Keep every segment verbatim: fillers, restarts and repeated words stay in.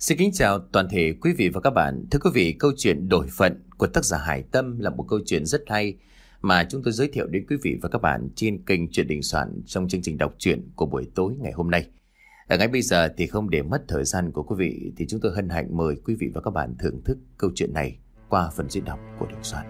Xin kính chào toàn thể quý vị và các bạn. Thưa quý vị, câu chuyện Đổi Phận của tác giả Hải Tâm là một câu chuyện rất hay mà chúng tôi giới thiệu đến quý vị và các bạn trên kênh Chuyện Đình Soạn trong chương trình đọc truyện của buổi tối ngày hôm nay. Ở ngay bây giờ thì không để mất thời gian của quý vị thì chúng tôi hân hạnh mời quý vị và các bạn thưởng thức câu chuyện này qua phần diễn đọc của Đình Soạn.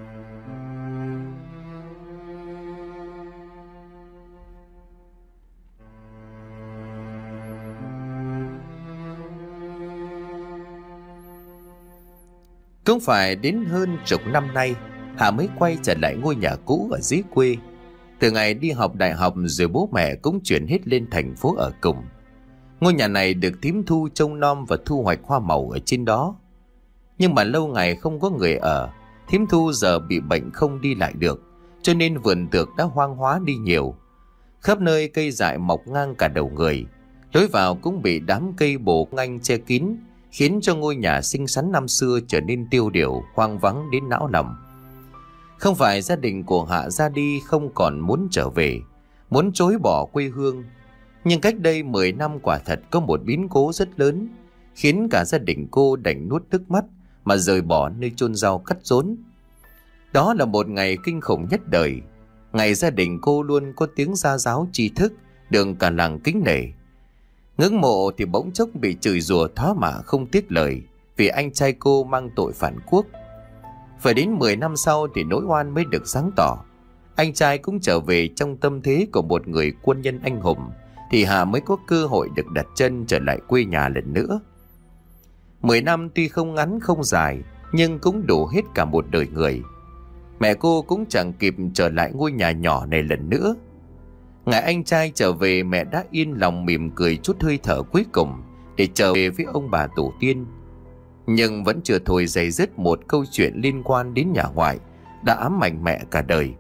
Cũng phải đến hơn chục năm nay, Hà mới quay trở lại ngôi nhà cũ ở dưới quê. Từ ngày đi học đại học rồi bố mẹ cũng chuyển hết lên thành phố ở cùng. Ngôi nhà này được thím Thu trông nom và thu hoạch hoa màu ở trên đó. Nhưng mà lâu ngày không có người ở, thím Thu giờ bị bệnh không đi lại được, cho nên vườn tược đã hoang hóa đi nhiều. Khắp nơi cây dại mọc ngang cả đầu người, lối vào cũng bị đám cây bổ nganh che kín, khiến cho ngôi nhà xinh xắn năm xưa trở nên tiêu điều, hoang vắng đến não lòng. Không phải gia đình của Hạ ra đi không còn muốn trở về, muốn chối bỏ quê hương. Nhưng cách đây mười năm quả thật có một biến cố rất lớn, khiến cả gia đình cô đành nuốt nước mắt mà rời bỏ nơi chôn rau cắt rốn. Đó là một ngày kinh khủng nhất đời. Ngày gia đình cô luôn có tiếng gia giáo tri thức, được cả làng kính nể. Ngưỡng mộ thì bỗng chốc bị chửi rủa thó mạ không tiếc lời vì anh trai cô mang tội phản quốc. Phải đến mười năm sau thì nỗi oan mới được sáng tỏ. Anh trai cũng trở về trong tâm thế của một người quân nhân anh hùng, thì Hà mới có cơ hội được đặt chân trở lại quê nhà lần nữa. Mười năm tuy không ngắn không dài, nhưng cũng đủ hết cả một đời người. Mẹ cô cũng chẳng kịp trở lại ngôi nhà nhỏ này lần nữa. Ngày anh trai trở về, mẹ đã yên lòng mỉm cười chút hơi thở cuối cùng để trở về với ông bà tổ tiên. Nhưng vẫn chưa thôi dày dứt một câu chuyện liên quan đến nhà ngoại đã ám ảnh mẹ cả đời.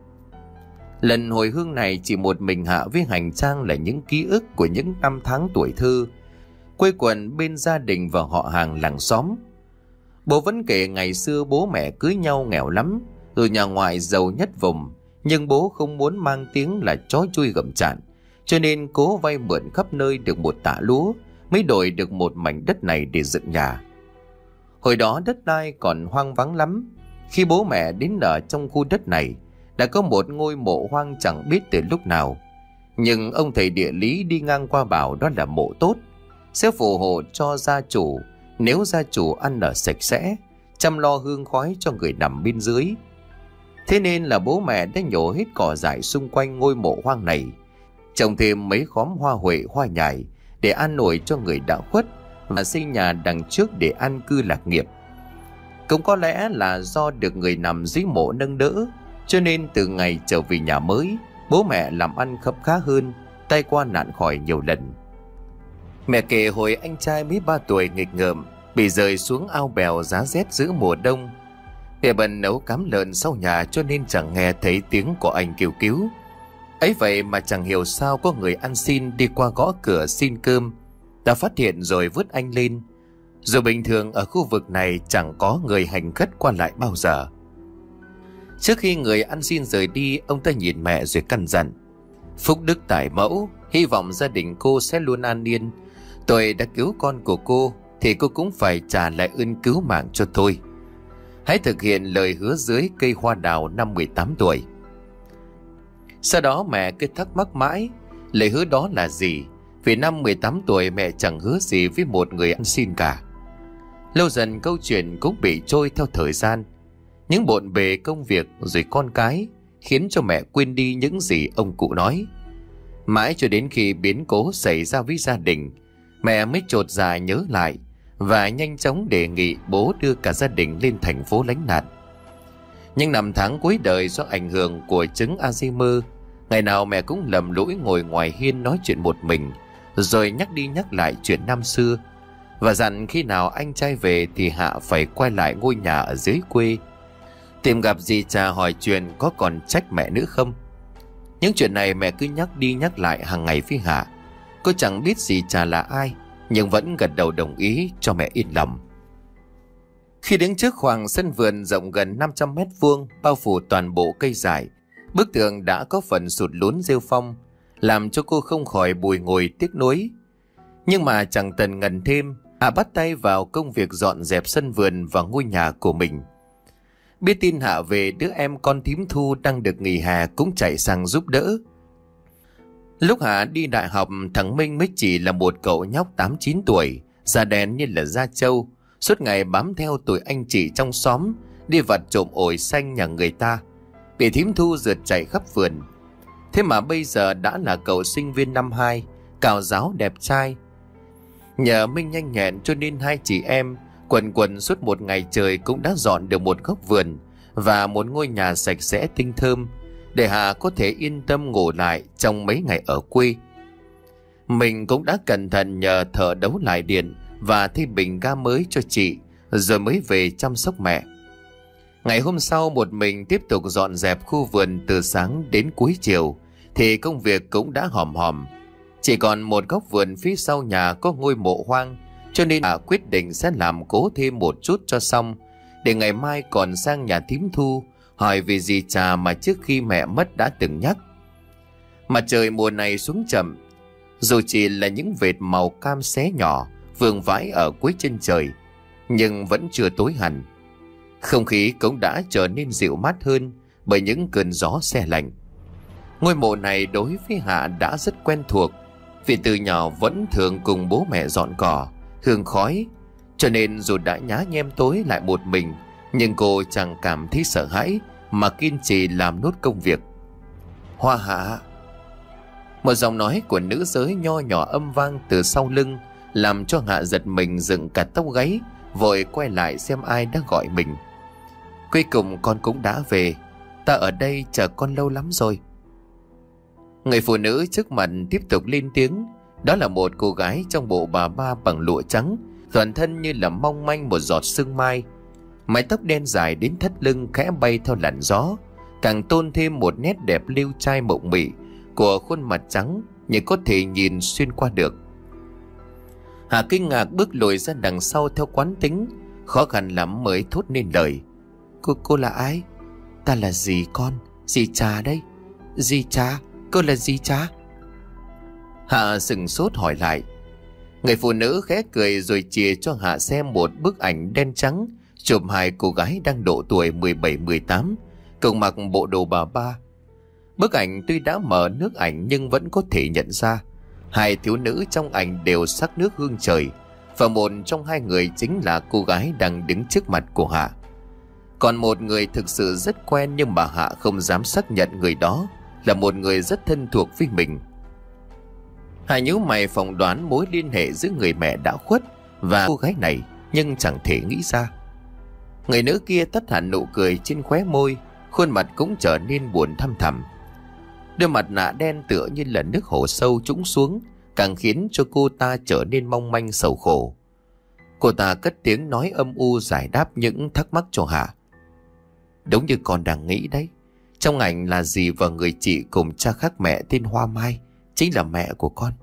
Lần hồi hương này chỉ một mình Hạ với hành trang là những ký ức của những năm tháng tuổi thơ, quây quần bên gia đình và họ hàng làng xóm. Bố vẫn kể ngày xưa bố mẹ cưới nhau nghèo lắm, rồi nhà ngoại giàu nhất vùng. Nhưng bố không muốn mang tiếng là chó chui gầm chạn, cho nên cố vay mượn khắp nơi được một tạ lúa mới đổi được một mảnh đất này để dựng nhà. Hồi đó đất đai còn hoang vắng lắm. Khi bố mẹ đến ở trong khu đất này, đã có một ngôi mộ hoang chẳng biết từ lúc nào. Nhưng ông thầy địa lý đi ngang qua bảo đó là mộ tốt, sẽ phù hộ cho gia chủ nếu gia chủ ăn ở sạch sẽ, chăm lo hương khói cho người nằm bên dưới. Thế nên là bố mẹ đã nhổ hết cỏ dại xung quanh ngôi mộ hoang này, trồng thêm mấy khóm hoa huệ hoa nhài để an ủi cho người đã khuất, và xây nhà đằng trước để an cư lạc nghiệp. Cũng có lẽ là do được người nằm dưới mộ nâng đỡ, cho nên từ ngày trở về nhà mới, bố mẹ làm ăn khấm khá hơn, tay qua nạn khỏi nhiều lần. Mẹ kể hồi anh trai mới ba tuổi nghịch ngợm bị rơi xuống ao bèo giá rét giữa mùa đông. Mẹ bận nấu cám lợn sau nhà cho nên chẳng nghe thấy tiếng của anh kêu cứu. Ấy vậy mà chẳng hiểu sao có người ăn xin đi qua gõ cửa xin cơm, đã phát hiện rồi vớt anh lên. Dù bình thường ở khu vực này chẳng có người hành khất qua lại bao giờ. Trước khi người ăn xin rời đi, ông ta nhìn mẹ rồi căn dặn: phúc đức tại mẫu, hy vọng gia đình cô sẽ luôn an yên. Tôi đã cứu con của cô thì cô cũng phải trả lại ơn cứu mạng cho tôi. Hãy thực hiện lời hứa dưới cây hoa đào năm mười tám tuổi. Sau đó mẹ cứ thắc mắc mãi lời hứa đó là gì, vì năm mười tám tuổi mẹ chẳng hứa gì với một người ăn xin cả. Lâu dần câu chuyện cũng bị trôi theo thời gian, những bộn bề công việc rồi con cái khiến cho mẹ quên đi những gì ông cụ nói. Mãi cho đến khi biến cố xảy ra với gia đình, mẹ mới chột dạ nhớ lại và nhanh chóng đề nghị bố đưa cả gia đình lên thành phố lánh nạn. Nhưng năm tháng cuối đời do ảnh hưởng của chứng Alzheimer, ngày nào mẹ cũng lầm lũi ngồi ngoài hiên nói chuyện một mình, rồi nhắc đi nhắc lại chuyện năm xưa, và dặn khi nào anh trai về thì Hạ phải quay lại ngôi nhà ở dưới quê, tìm gặp dì Trà hỏi chuyện có còn trách mẹ nữa không. Những chuyện này mẹ cứ nhắc đi nhắc lại hàng ngày với Hạ. Cô chẳng biết dì Trà là ai, nhưng vẫn gật đầu đồng ý cho mẹ yên lòng. Khi đến trước khoảng sân vườn rộng gần năm trăm mét vuông, bao phủ toàn bộ cây dại, bức tường đã có phần sụt lún rêu phong, làm cho cô không khỏi bùi ngùi tiếc nuối. Nhưng mà chẳng tần ngần thêm, Hạ bắt tay vào công việc dọn dẹp sân vườn và ngôi nhà của mình. Biết tin Hạ về, đứa em con thím Thu đang được nghỉ hè cũng chạy sang giúp đỡ. Lúc Hạ đi đại học, thằng Minh mới chỉ là một cậu nhóc tám chín tuổi, da đen như là da trâu, suốt ngày bám theo tụi anh chị trong xóm, đi vặt trộm ổi xanh nhà người ta, bị thím Thu rượt chạy khắp vườn. Thế mà bây giờ đã là cậu sinh viên năm hai, cào ráo đẹp trai. Nhờ Minh nhanh nhẹn cho nên hai chị em quần quần suốt một ngày trời cũng đã dọn được một góc vườn và một ngôi nhà sạch sẽ tinh thơm, để Hà có thể yên tâm ngủ lại trong mấy ngày ở quê. Mình cũng đã cẩn thận nhờ thợ đấu lại điện và thay bình ga mới cho chị, rồi mới về chăm sóc mẹ. Ngày hôm sau, một mình tiếp tục dọn dẹp khu vườn từ sáng đến cuối chiều, thì công việc cũng đã hòm hòm. Chỉ còn một góc vườn phía sau nhà có ngôi mộ hoang, cho nên Hà quyết định sẽ làm cố thêm một chút cho xong, để ngày mai còn sang nhà thím Thu hỏi về dì Trà mà trước khi mẹ mất đã từng nhắc. Mặt trời mùa này xuống chậm, dù chỉ là những vệt màu cam xé nhỏ vương vãi ở cuối chân trời, nhưng vẫn chưa tối hẳn. Không khí cũng đã trở nên dịu mát hơn bởi những cơn gió se lạnh. Ngôi mộ này đối với Hạ đã rất quen thuộc, vì từ nhỏ vẫn thường cùng bố mẹ dọn cỏ, hương khói, cho nên dù đã nhá nhem tối lại một mình, nhưng cô chẳng cảm thấy sợ hãi mà kiên trì làm nốt công việc. Hoa Hạ. Một giọng nói của nữ giới nho nhỏ âm vang từ sau lưng, làm cho Hạ giật mình dựng cả tóc gáy, vội quay lại xem ai đã gọi mình. Cuối cùng con cũng đã về, ta ở đây chờ con lâu lắm rồi. Người phụ nữ trước mặt tiếp tục lên tiếng. Đó là một cô gái trong bộ bà ba bằng lụa trắng, toàn thân như là mong manh một giọt sương mai. Mái tóc đen dài đến thắt lưng khẽ bay theo làn gió, càng tôn thêm một nét đẹp liêu trai mộng mị của khuôn mặt trắng như có thể nhìn xuyên qua được. Hà kinh ngạc bước lùi ra đằng sau theo quán tính, khó khăn lắm mới thốt nên lời. Cô cô là ai? Ta là dì con, dì Trà đây. Dì Trà? Cô là dì Trà? Hạ sừng sốt hỏi lại. Người phụ nữ khẽ cười rồi chìa cho Hạ xem một bức ảnh đen trắng chụp hai cô gái đang độ tuổi mười bảy mười tám, cùng mặc bộ đồ bà ba. Bức ảnh tuy đã mở nước ảnh nhưng vẫn có thể nhận ra hai thiếu nữ trong ảnh đều sắc nước hương trời, và một trong hai người chính là cô gái đang đứng trước mặt của Hạ. Còn một người thực sự rất quen, nhưng mà Hạ không dám xác nhận người đó là một người rất thân thuộc với mình. Hạ nhíu mày phỏng đoán mối liên hệ giữa người mẹ đã khuất và cô gái này, nhưng chẳng thể nghĩ ra. Người nữ kia tắt hẳn nụ cười trên khóe môi, khuôn mặt cũng trở nên buồn thăm thẳm. Đôi mặt nạ đen tựa như là nước hồ sâu trũng xuống, càng khiến cho cô ta trở nên mong manh sầu khổ. Cô ta cất tiếng nói âm u giải đáp những thắc mắc cho Hạ. Đúng như con đang nghĩ đấy, trong ảnh là dì và người chị cùng cha khác mẹ tên Hoa Mai, chính là mẹ của con.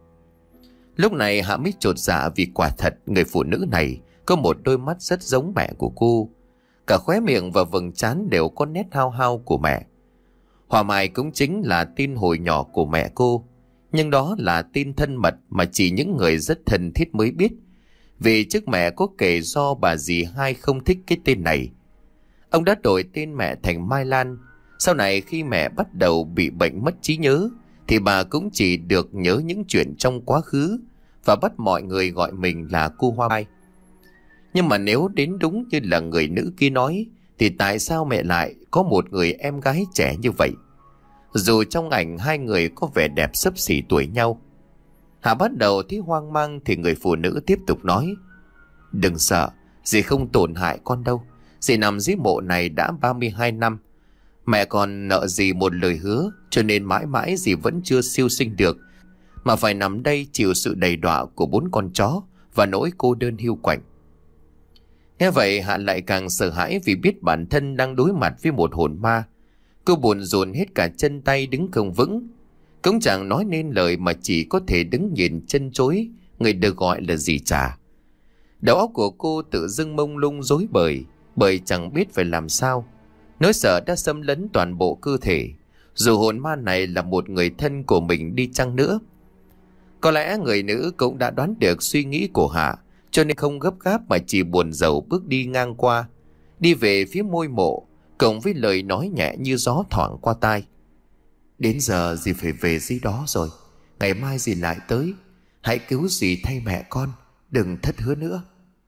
Lúc này Hạ mới chột dạ, vì quả thật người phụ nữ này có một đôi mắt rất giống mẹ của cô. Cả khóe miệng và vầng trán đều có nét hao hao của mẹ. Hoa Mai cũng chính là tên hồi nhỏ của mẹ cô, nhưng đó là tên thân mật mà chỉ những người rất thân thiết mới biết, vì trước mẹ có kể do bà dì hai không thích cái tên này. Ông đã đổi tên mẹ thành Mai Lan. Sau này khi mẹ bắt đầu bị bệnh mất trí nhớ, thì bà cũng chỉ được nhớ những chuyện trong quá khứ và bắt mọi người gọi mình là cô Hoa Mai. Nhưng mà nếu đến đúng như là người nữ kia nói, thì tại sao mẹ lại có một người em gái trẻ như vậy? Dù trong ảnh hai người có vẻ đẹp xấp xỉ tuổi nhau. Hạ bắt đầu thấy hoang mang thì người phụ nữ tiếp tục nói. Đừng sợ, dì không tổn hại con đâu. Dì nằm dưới mộ này đã ba mươi hai năm. Mẹ còn nợ dì một lời hứa, cho nên mãi mãi dì vẫn chưa siêu sinh được, mà phải nằm đây chịu sự đầy đọa của bốn con chó và nỗi cô đơn hiu quạnh. Nghe vậy Hạ lại càng sợ hãi, vì biết bản thân đang đối mặt với một hồn ma. Cô buồn rùn hết cả chân tay, đứng không vững, cũng chẳng nói nên lời mà chỉ có thể đứng nhìn chân chối người được gọi là dì Trà. Đầu óc của cô tự dưng mông lung rối bời, bởi chẳng biết phải làm sao. Nỗi sợ đã xâm lấn toàn bộ cơ thể, dù hồn ma này là một người thân của mình đi chăng nữa. Có lẽ người nữ cũng đã đoán được suy nghĩ của Hạ, cho nên không gấp gáp mà chỉ buồn rầu bước đi ngang qua, đi về phía ngôi mộ, cộng với lời nói nhẹ như gió thoảng qua tai. Đến giờ dì phải về dưới đó rồi, ngày mai dì lại tới, hãy cứu dì thay mẹ con, đừng thất hứa nữa.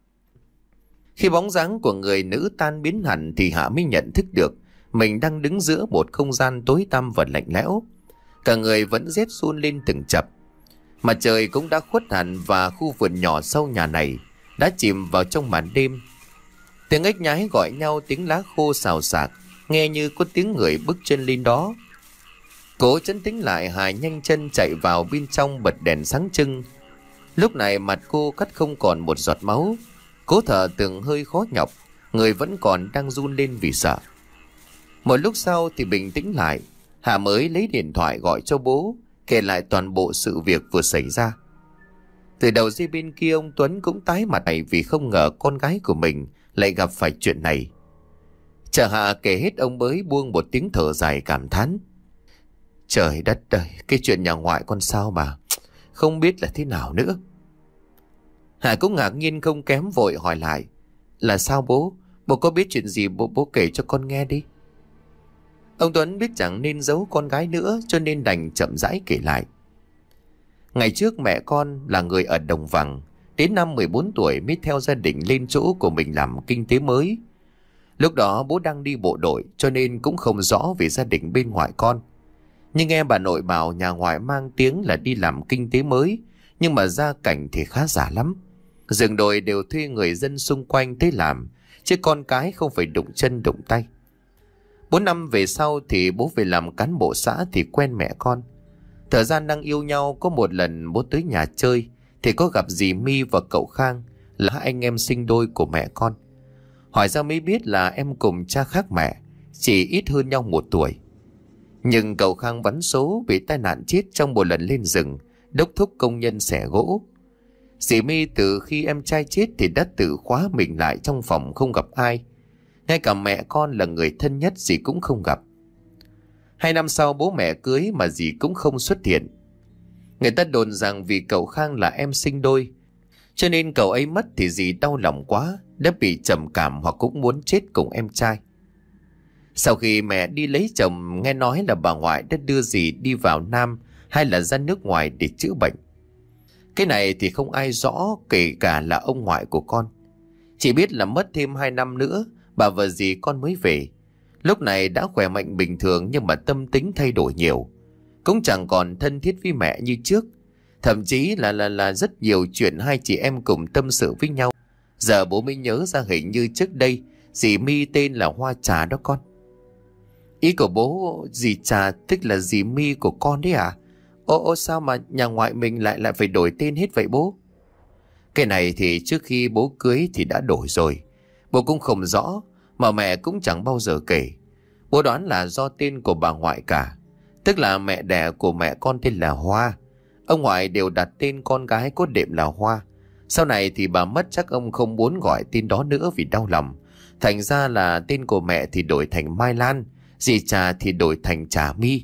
Khi bóng dáng của người nữ tan biến hẳn thì Hạ mới nhận thức được mình đang đứng giữa một không gian tối tăm và lạnh lẽo. Cả người vẫn rét run lên từng chập. Mặt trời cũng đã khuất hẳn và khu vườn nhỏ sau nhà này đã chìm vào trong màn đêm. Tiếng ếch nhái gọi nhau, tiếng lá khô xào xạc, nghe như có tiếng người bước chân lên đó. Cố trấn tĩnh lại, Hà nhanh chân chạy vào bên trong bật đèn sáng trưng. Lúc này mặt cô cắt không còn một giọt máu. Cố thở từng hơi khó nhọc, người vẫn còn đang run lên vì sợ. Một lúc sau thì bình tĩnh lại, Hà mới lấy điện thoại gọi cho bố, kể lại toàn bộ sự việc vừa xảy ra. Từ đầu dây bên kia ông Tuấn cũng tái mặt này vì không ngờ con gái của mình lại gặp phải chuyện này. Chờ Hà kể hết, ông mới buông một tiếng thở dài cảm thán. Trời đất ơi, cái chuyện nhà ngoại con sao mà không biết là thế nào nữa. Hà cũng ngạc nhiên không kém, vội hỏi lại. Là sao bố? Bố có biết chuyện gì bố, bố kể cho con nghe đi. Ông Tuấn biết chẳng nên giấu con gái nữa cho nên đành chậm rãi kể lại. Ngày trước mẹ con là người ở Đồng Vằng, đến năm mười bốn tuổi mới theo gia đình lên chỗ của mình làm kinh tế mới. Lúc đó bố đang đi bộ đội cho nên cũng không rõ về gia đình bên ngoại con. Nhưng nghe bà nội bảo nhà ngoại mang tiếng là đi làm kinh tế mới, nhưng mà gia cảnh thì khá giả lắm. Rừng đồi đều thuê người dân xung quanh tới làm, chứ con cái không phải đụng chân đụng tay. Bốn năm về sau thì bố về làm cán bộ xã thì quen mẹ con. Thời gian đang yêu nhau, có một lần bố tới nhà chơi thì có gặp dì My và cậu Khang, là hai anh em sinh đôi của mẹ con. Hỏi ra mới biết là em cùng cha khác mẹ, chỉ ít hơn nhau một tuổi. Nhưng cậu Khang bắn số bị tai nạn chết trong một lần lên rừng đốc thúc công nhân xẻ gỗ. Dì My từ khi em trai chết thì đã tự khóa mình lại trong phòng không gặp ai. Ngay cả mẹ con là người thân nhất dì cũng không gặp. Hai năm sau bố mẹ cưới mà dì cũng không xuất hiện. Người ta đồn rằng vì cậu Khang là em sinh đôi, cho nên cậu ấy mất thì dì đau lòng quá, đã bị trầm cảm hoặc cũng muốn chết cùng em trai. Sau khi mẹ đi lấy chồng, nghe nói là bà ngoại đã đưa dì đi vào Nam hay là ra nước ngoài để chữa bệnh. Cái này thì không ai rõ, kể cả là ông ngoại của con. Chỉ biết là mất thêm hai năm nữa bà và dì con mới về. Lúc này đã khỏe mạnh bình thường nhưng mà tâm tính thay đổi nhiều, cũng chẳng còn thân thiết với mẹ như trước. Thậm chí là là là rất nhiều chuyện hai chị em cùng tâm sự với nhau. Giờ bố mới nhớ ra hình như trước đây dì My tên là Hoa Trà đó con. Ý của bố dì Trà tức là dì My của con đấy à? Ô ô sao mà nhà ngoại mình lại lại phải đổi tên hết vậy bố? Cái này thì trước khi bố cưới thì đã đổi rồi. Bố cũng không rõ, mà mẹ cũng chẳng bao giờ kể. Bố đoán là do tên của bà ngoại cả. Tức là mẹ đẻ của mẹ con tên là Hoa. Ông ngoại đều đặt tên con gái có đệm là Hoa. Sau này thì bà mất, chắc ông không muốn gọi tên đó nữa vì đau lòng. Thành ra là tên của mẹ thì đổi thành Mai Lan, dì Trà thì đổi thành Trà My.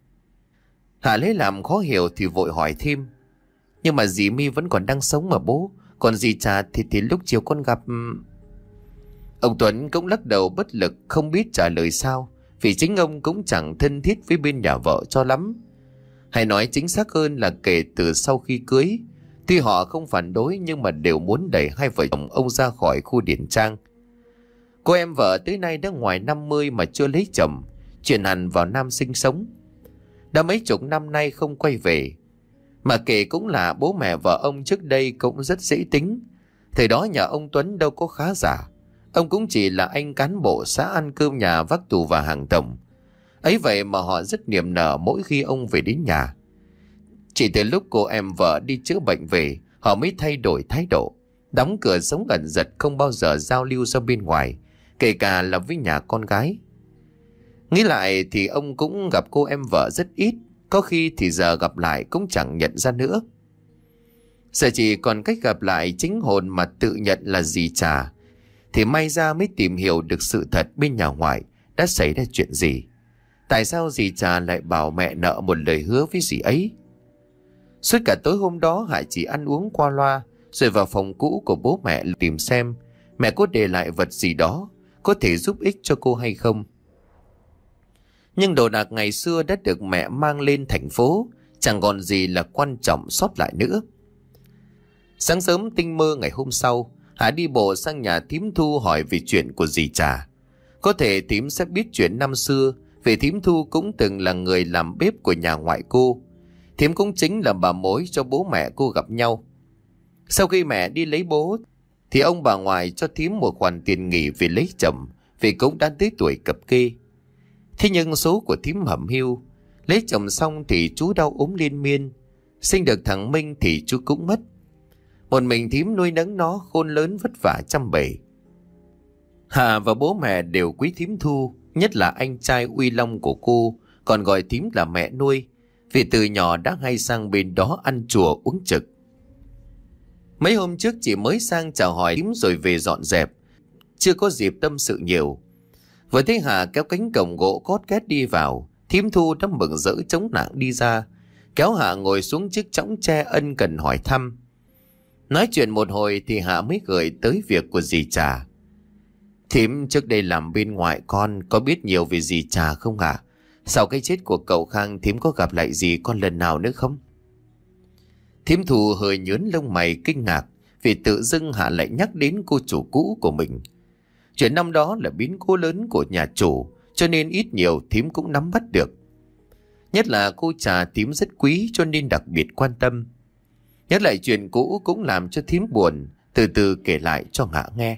Hạ lấy làm khó hiểu thì vội hỏi thêm. Nhưng mà dì My vẫn còn đang sống mà bố. Còn dì Trà thì, thì lúc chiều con gặp... Ông Tuấn cũng lắc đầu bất lực, không biết trả lời sao, vì chính ông cũng chẳng thân thiết với bên nhà vợ cho lắm. Hay nói chính xác hơn là kể từ sau khi cưới, tuy họ không phản đối nhưng mà đều muốn đẩy hai vợ chồng ông ra khỏi khu điển trang. Cô em vợ tới nay đã ngoài năm mươi mà chưa lấy chồng, chuyển hẳn vào Nam sinh sống. Đã mấy chục năm nay không quay về. Mà kể cũng là bố mẹ vợ ông trước đây cũng rất dễ tính. Thời đó nhà ông Tuấn đâu có khá giả. Ông cũng chỉ là anh cán bộ xã ăn cơm nhà vác tù và hàng tổng. Ấy vậy mà họ rất niềm nở mỗi khi ông về đến nhà. Chỉ từ lúc cô em vợ đi chữa bệnh về, họ mới thay đổi thái độ, đóng cửa sống ẩn dật, không bao giờ giao lưu ra bên ngoài, kể cả là với nhà con gái. Nghĩ lại thì ông cũng gặp cô em vợ rất ít, có khi thì giờ gặp lại cũng chẳng nhận ra nữa. Giờ chỉ còn cách gặp lại chính hồn mà tự nhận là dì Trà, thì may ra mới tìm hiểu được sự thật bên nhà ngoại đã xảy ra chuyện gì. Tại sao dì Trà lại bảo mẹ nợ một lời hứa với dì ấy? Suốt cả tối hôm đó Hải chỉ ăn uống qua loa, rồi vào phòng cũ của bố mẹ tìm xem mẹ có để lại vật gì đó có thể giúp ích cho cô hay không. Nhưng đồ đạc ngày xưa đã được mẹ mang lên thành phố, chẳng còn gì là quan trọng sót lại nữa. Sáng sớm tinh mơ ngày hôm sau, Hà đi bộ sang nhà thím Thu hỏi về chuyện của dì Trà. Có thể thím sẽ biết chuyện năm xưa, vì thím Thu cũng từng là người làm bếp của nhà ngoại cô. Thím cũng chính là bà mối cho bố mẹ cô gặp nhau. Sau khi mẹ đi lấy bố, thì ông bà ngoại cho thím một khoản tiền nghỉ về lấy chồng, vì cũng đã tới tuổi cập kê. Thế nhưng số của thím hẩm hiu, lấy chồng xong thì chú đau ốm liên miên, sinh được thằng Minh thì chú cũng mất. Một mình thím nuôi nấng nó khôn lớn vất vả chăm bề. Hà và bố mẹ đều quý thím Thu, nhất là anh trai Uy Long của cô, còn gọi thím là mẹ nuôi, vì từ nhỏ đã hay sang bên đó ăn chùa uống trực. Mấy hôm trước chỉ mới sang chào hỏi thím rồi về dọn dẹp, chưa có dịp tâm sự nhiều. Vừa thấy Hà kéo cánh cổng gỗ cót két đi vào, thím Thu đã mừng rỡ chống nạng đi ra, kéo Hà ngồi xuống chiếc chõng tre ân cần hỏi thăm. Nói chuyện một hồi thì Hà mới gửi tới việc của dì Trà. Thím trước đây làm bên ngoại con, có biết nhiều về dì Trà không hả? Sau cái chết của cậu Khang, thím có gặp lại dì con lần nào nữa không? Thím Thu hơi nhớn lông mày kinh ngạc, vì tự dưng Hà lại nhắc đến cô chủ cũ của mình. Chuyện năm đó là biến cố lớn của nhà chủ, cho nên ít nhiều thím cũng nắm bắt được. Nhất là cô Trà thím rất quý, cho nên đặc biệt quan tâm. Nhắc lại chuyện cũ cũng làm cho thím buồn, từ từ kể lại cho Hạ nghe.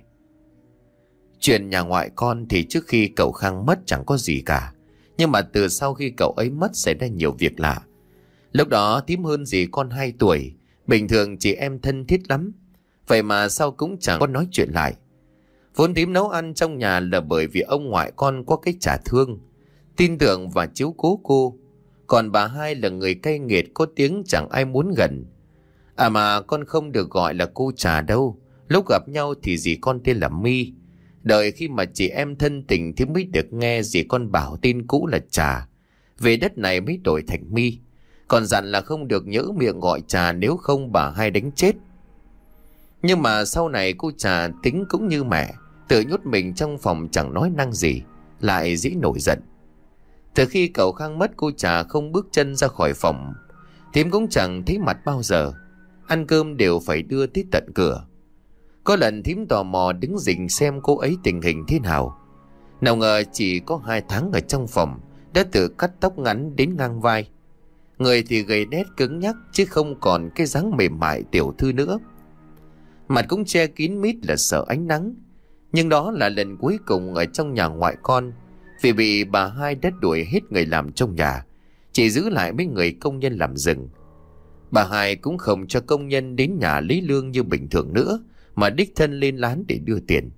Chuyện nhà ngoại con thì trước khi cậu Khang mất chẳng có gì cả, nhưng mà từ sau khi cậu ấy mất xảy ra nhiều việc lạ. Lúc đó thím hơn dì con hai tuổi, bình thường chị em thân thiết lắm, vậy mà sau cũng chẳng có nói chuyện lại. Vốn thím nấu ăn trong nhà là bởi vì ông ngoại con có cái trả thương, tin tưởng và chiếu cố cô. Còn bà hai là người cay nghiệt, có tiếng chẳng ai muốn gần. À mà con không được gọi là cô Trà đâu. Lúc gặp nhau thì dì con tên là My. Đợi khi mà chị em thân tình thì mới được nghe dì con bảo tên cũ là Trà. Về đất này mới đổi thành My. Còn dặn là không được nhỡ miệng gọi Trà, nếu không bà hai đánh chết. Nhưng mà sau này cô Trà tính cũng như mẹ, tự nhốt mình trong phòng chẳng nói năng gì, lại dĩ nổi giận. Từ khi cậu Khang mất, cô Trà không bước chân ra khỏi phòng, thím cũng chẳng thấy mặt bao giờ. Ăn cơm đều phải đưa tới tận cửa. Có lần thím tò mò đứng rình xem cô ấy tình hình thế nào. Nào ngờ chỉ có hai tháng ở trong phòng đã tự cắt tóc ngắn đến ngang vai. Người thì gầy đét cứng nhắc, chứ không còn cái dáng mềm mại tiểu thư nữa. Mặt cũng che kín mít là sợ ánh nắng. Nhưng đó là lần cuối cùng ở trong nhà ngoại con, vì bị bà hai đã đuổi hết người làm trong nhà, chỉ giữ lại mấy người công nhân làm rừng. Bà hai cũng không cho công nhân đến nhà lấy lương như bình thường nữa, mà đích thân lên lán để đưa tiền.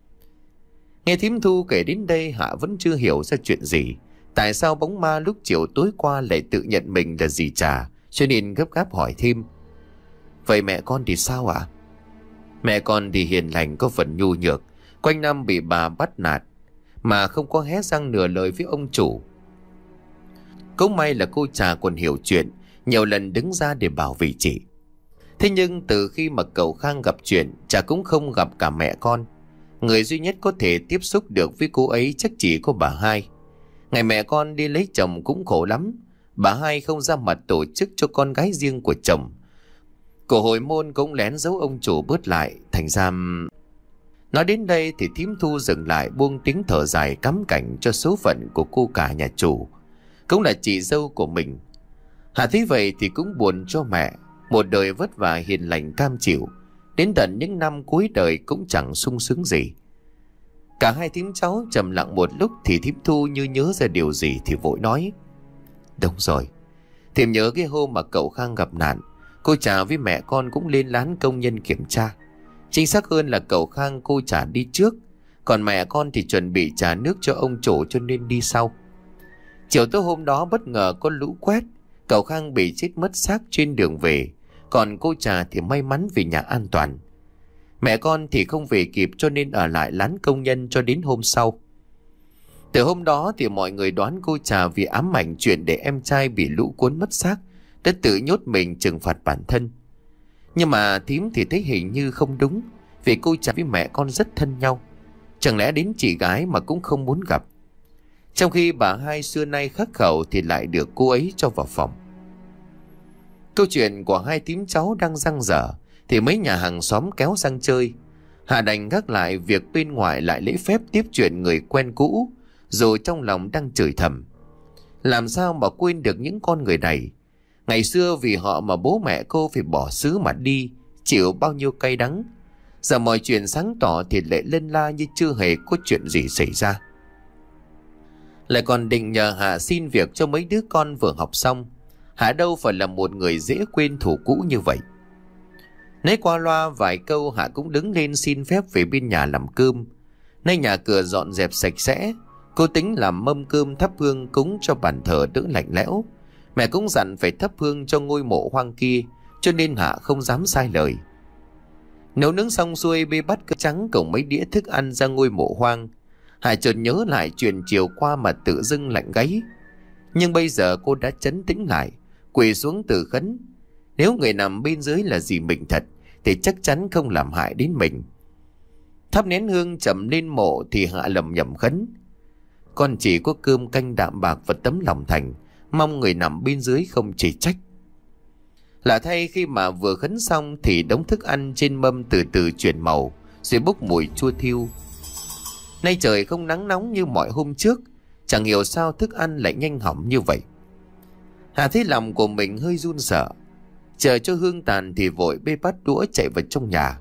Nghe thím Thu kể đến đây, Hạ vẫn chưa hiểu ra chuyện gì. Tại sao bóng ma lúc chiều tối qua lại tự nhận mình là dì Trà, cho nên gấp gáp hỏi thêm. Vậy mẹ con thì sao ạ? À? Mẹ con thì hiền lành, có phần nhu nhược, quanh năm bị bà bắt nạt, mà không có hé răng nửa lời với ông chủ. Cũng may là cô Trà còn hiểu chuyện, nhiều lần đứng ra để bảo vệ chị. Thế nhưng từ khi mà cậu Khang gặp chuyện, Trà cũng không gặp cả mẹ con. Người duy nhất có thể tiếp xúc được với cô ấy chắc chỉ có bà hai. Ngày mẹ con đi lấy chồng cũng khổ lắm, bà hai không ra mặt tổ chức cho con gái riêng của chồng. Cổ hồi môn cũng lén giấu ông chủ bớt lại, thành ra... Nói đến đây thì thím Thu dừng lại, buông tiếng thở dài cắm cảnh cho số phận của cô cả nhà chủ, cũng là chị dâu của mình. Hà thấy vậy thì cũng buồn cho mẹ, một đời vất vả hiền lành cam chịu, đến tận những năm cuối đời cũng chẳng sung sướng gì. Cả hai thím cháu trầm lặng một lúc thì thím Thu như nhớ ra điều gì thì vội nói. Đúng rồi, thím nhớ cái hôm mà cậu Khang gặp nạn, cô Trà với mẹ con cũng lên lán công nhân kiểm tra. Chính xác hơn là cậu Khang cô Trà đi trước, còn mẹ con thì chuẩn bị trả nước cho ông chủ cho nên đi sau. Chiều tối hôm đó bất ngờ có lũ quét, cậu Khang bị chết mất xác trên đường về, còn cô Trà thì may mắn về nhà an toàn. Mẹ con thì không về kịp cho nên ở lại lán công nhân cho đến hôm sau. Từ hôm đó thì mọi người đoán cô Trà vì ám ảnh chuyện để em trai bị lũ cuốn mất xác, đã tự nhốt mình trừng phạt bản thân. Nhưng mà thím thì thấy hình như không đúng, vì cô chàng với mẹ con rất thân nhau. Chẳng lẽ đến chị gái mà cũng không muốn gặp? Trong khi bà hai xưa nay khắc khẩu thì lại được cô ấy cho vào phòng. Câu chuyện của hai thím cháu đang dang dở thì mấy nhà hàng xóm kéo sang chơi. Hà đành gác lại việc bên ngoài lại lễ phép tiếp chuyện người quen cũ, dù trong lòng đang chửi thầm. Làm sao mà quên được những con người này? Ngày xưa vì họ mà bố mẹ cô phải bỏ xứ mà đi, chịu bao nhiêu cay đắng. Giờ mọi chuyện sáng tỏ thì lại lân la như chưa hề có chuyện gì xảy ra. Lại còn định nhờ Hạ xin việc cho mấy đứa con vừa học xong. Hạ đâu phải là một người dễ quên thủ cũ như vậy. Nói qua loa vài câu, Hạ cũng đứng lên xin phép về bên nhà làm cơm. Nay nhà cửa dọn dẹp sạch sẽ, cô tính làm mâm cơm thắp hương cúng cho bàn thờ đỡ lạnh lẽo. Mẹ cũng dặn phải thắp hương cho ngôi mộ hoang kia, cho nên Hạ không dám sai lời. Nấu nướng xong xuôi, bê bát cơm trắng cùng mấy đĩa thức ăn ra ngôi mộ hoang. Hạ chợt nhớ lại chuyện chiều qua mà tự dưng lạnh gáy. Nhưng bây giờ cô đã trấn tĩnh lại, quỳ xuống từ khấn. Nếu người nằm bên dưới là dì mình thật thì chắc chắn không làm hại đến mình. Thắp nén hương chậm lên mộ thì Hạ lầm nhầm khấn: con chỉ có cơm canh đạm bạc và tấm lòng thành, mong người nằm bên dưới không chỉ trách. Lạ thay, khi mà vừa khấn xong thì đống thức ăn trên mâm từ từ chuyển màu, rồi bốc mùi chua thiêu. Nay trời không nắng nóng như mọi hôm trước, chẳng hiểu sao thức ăn lại nhanh hỏng như vậy. Hà thấy lòng của mình hơi run sợ, chờ cho hương tàn thì vội bê bát đũa chạy vào trong nhà.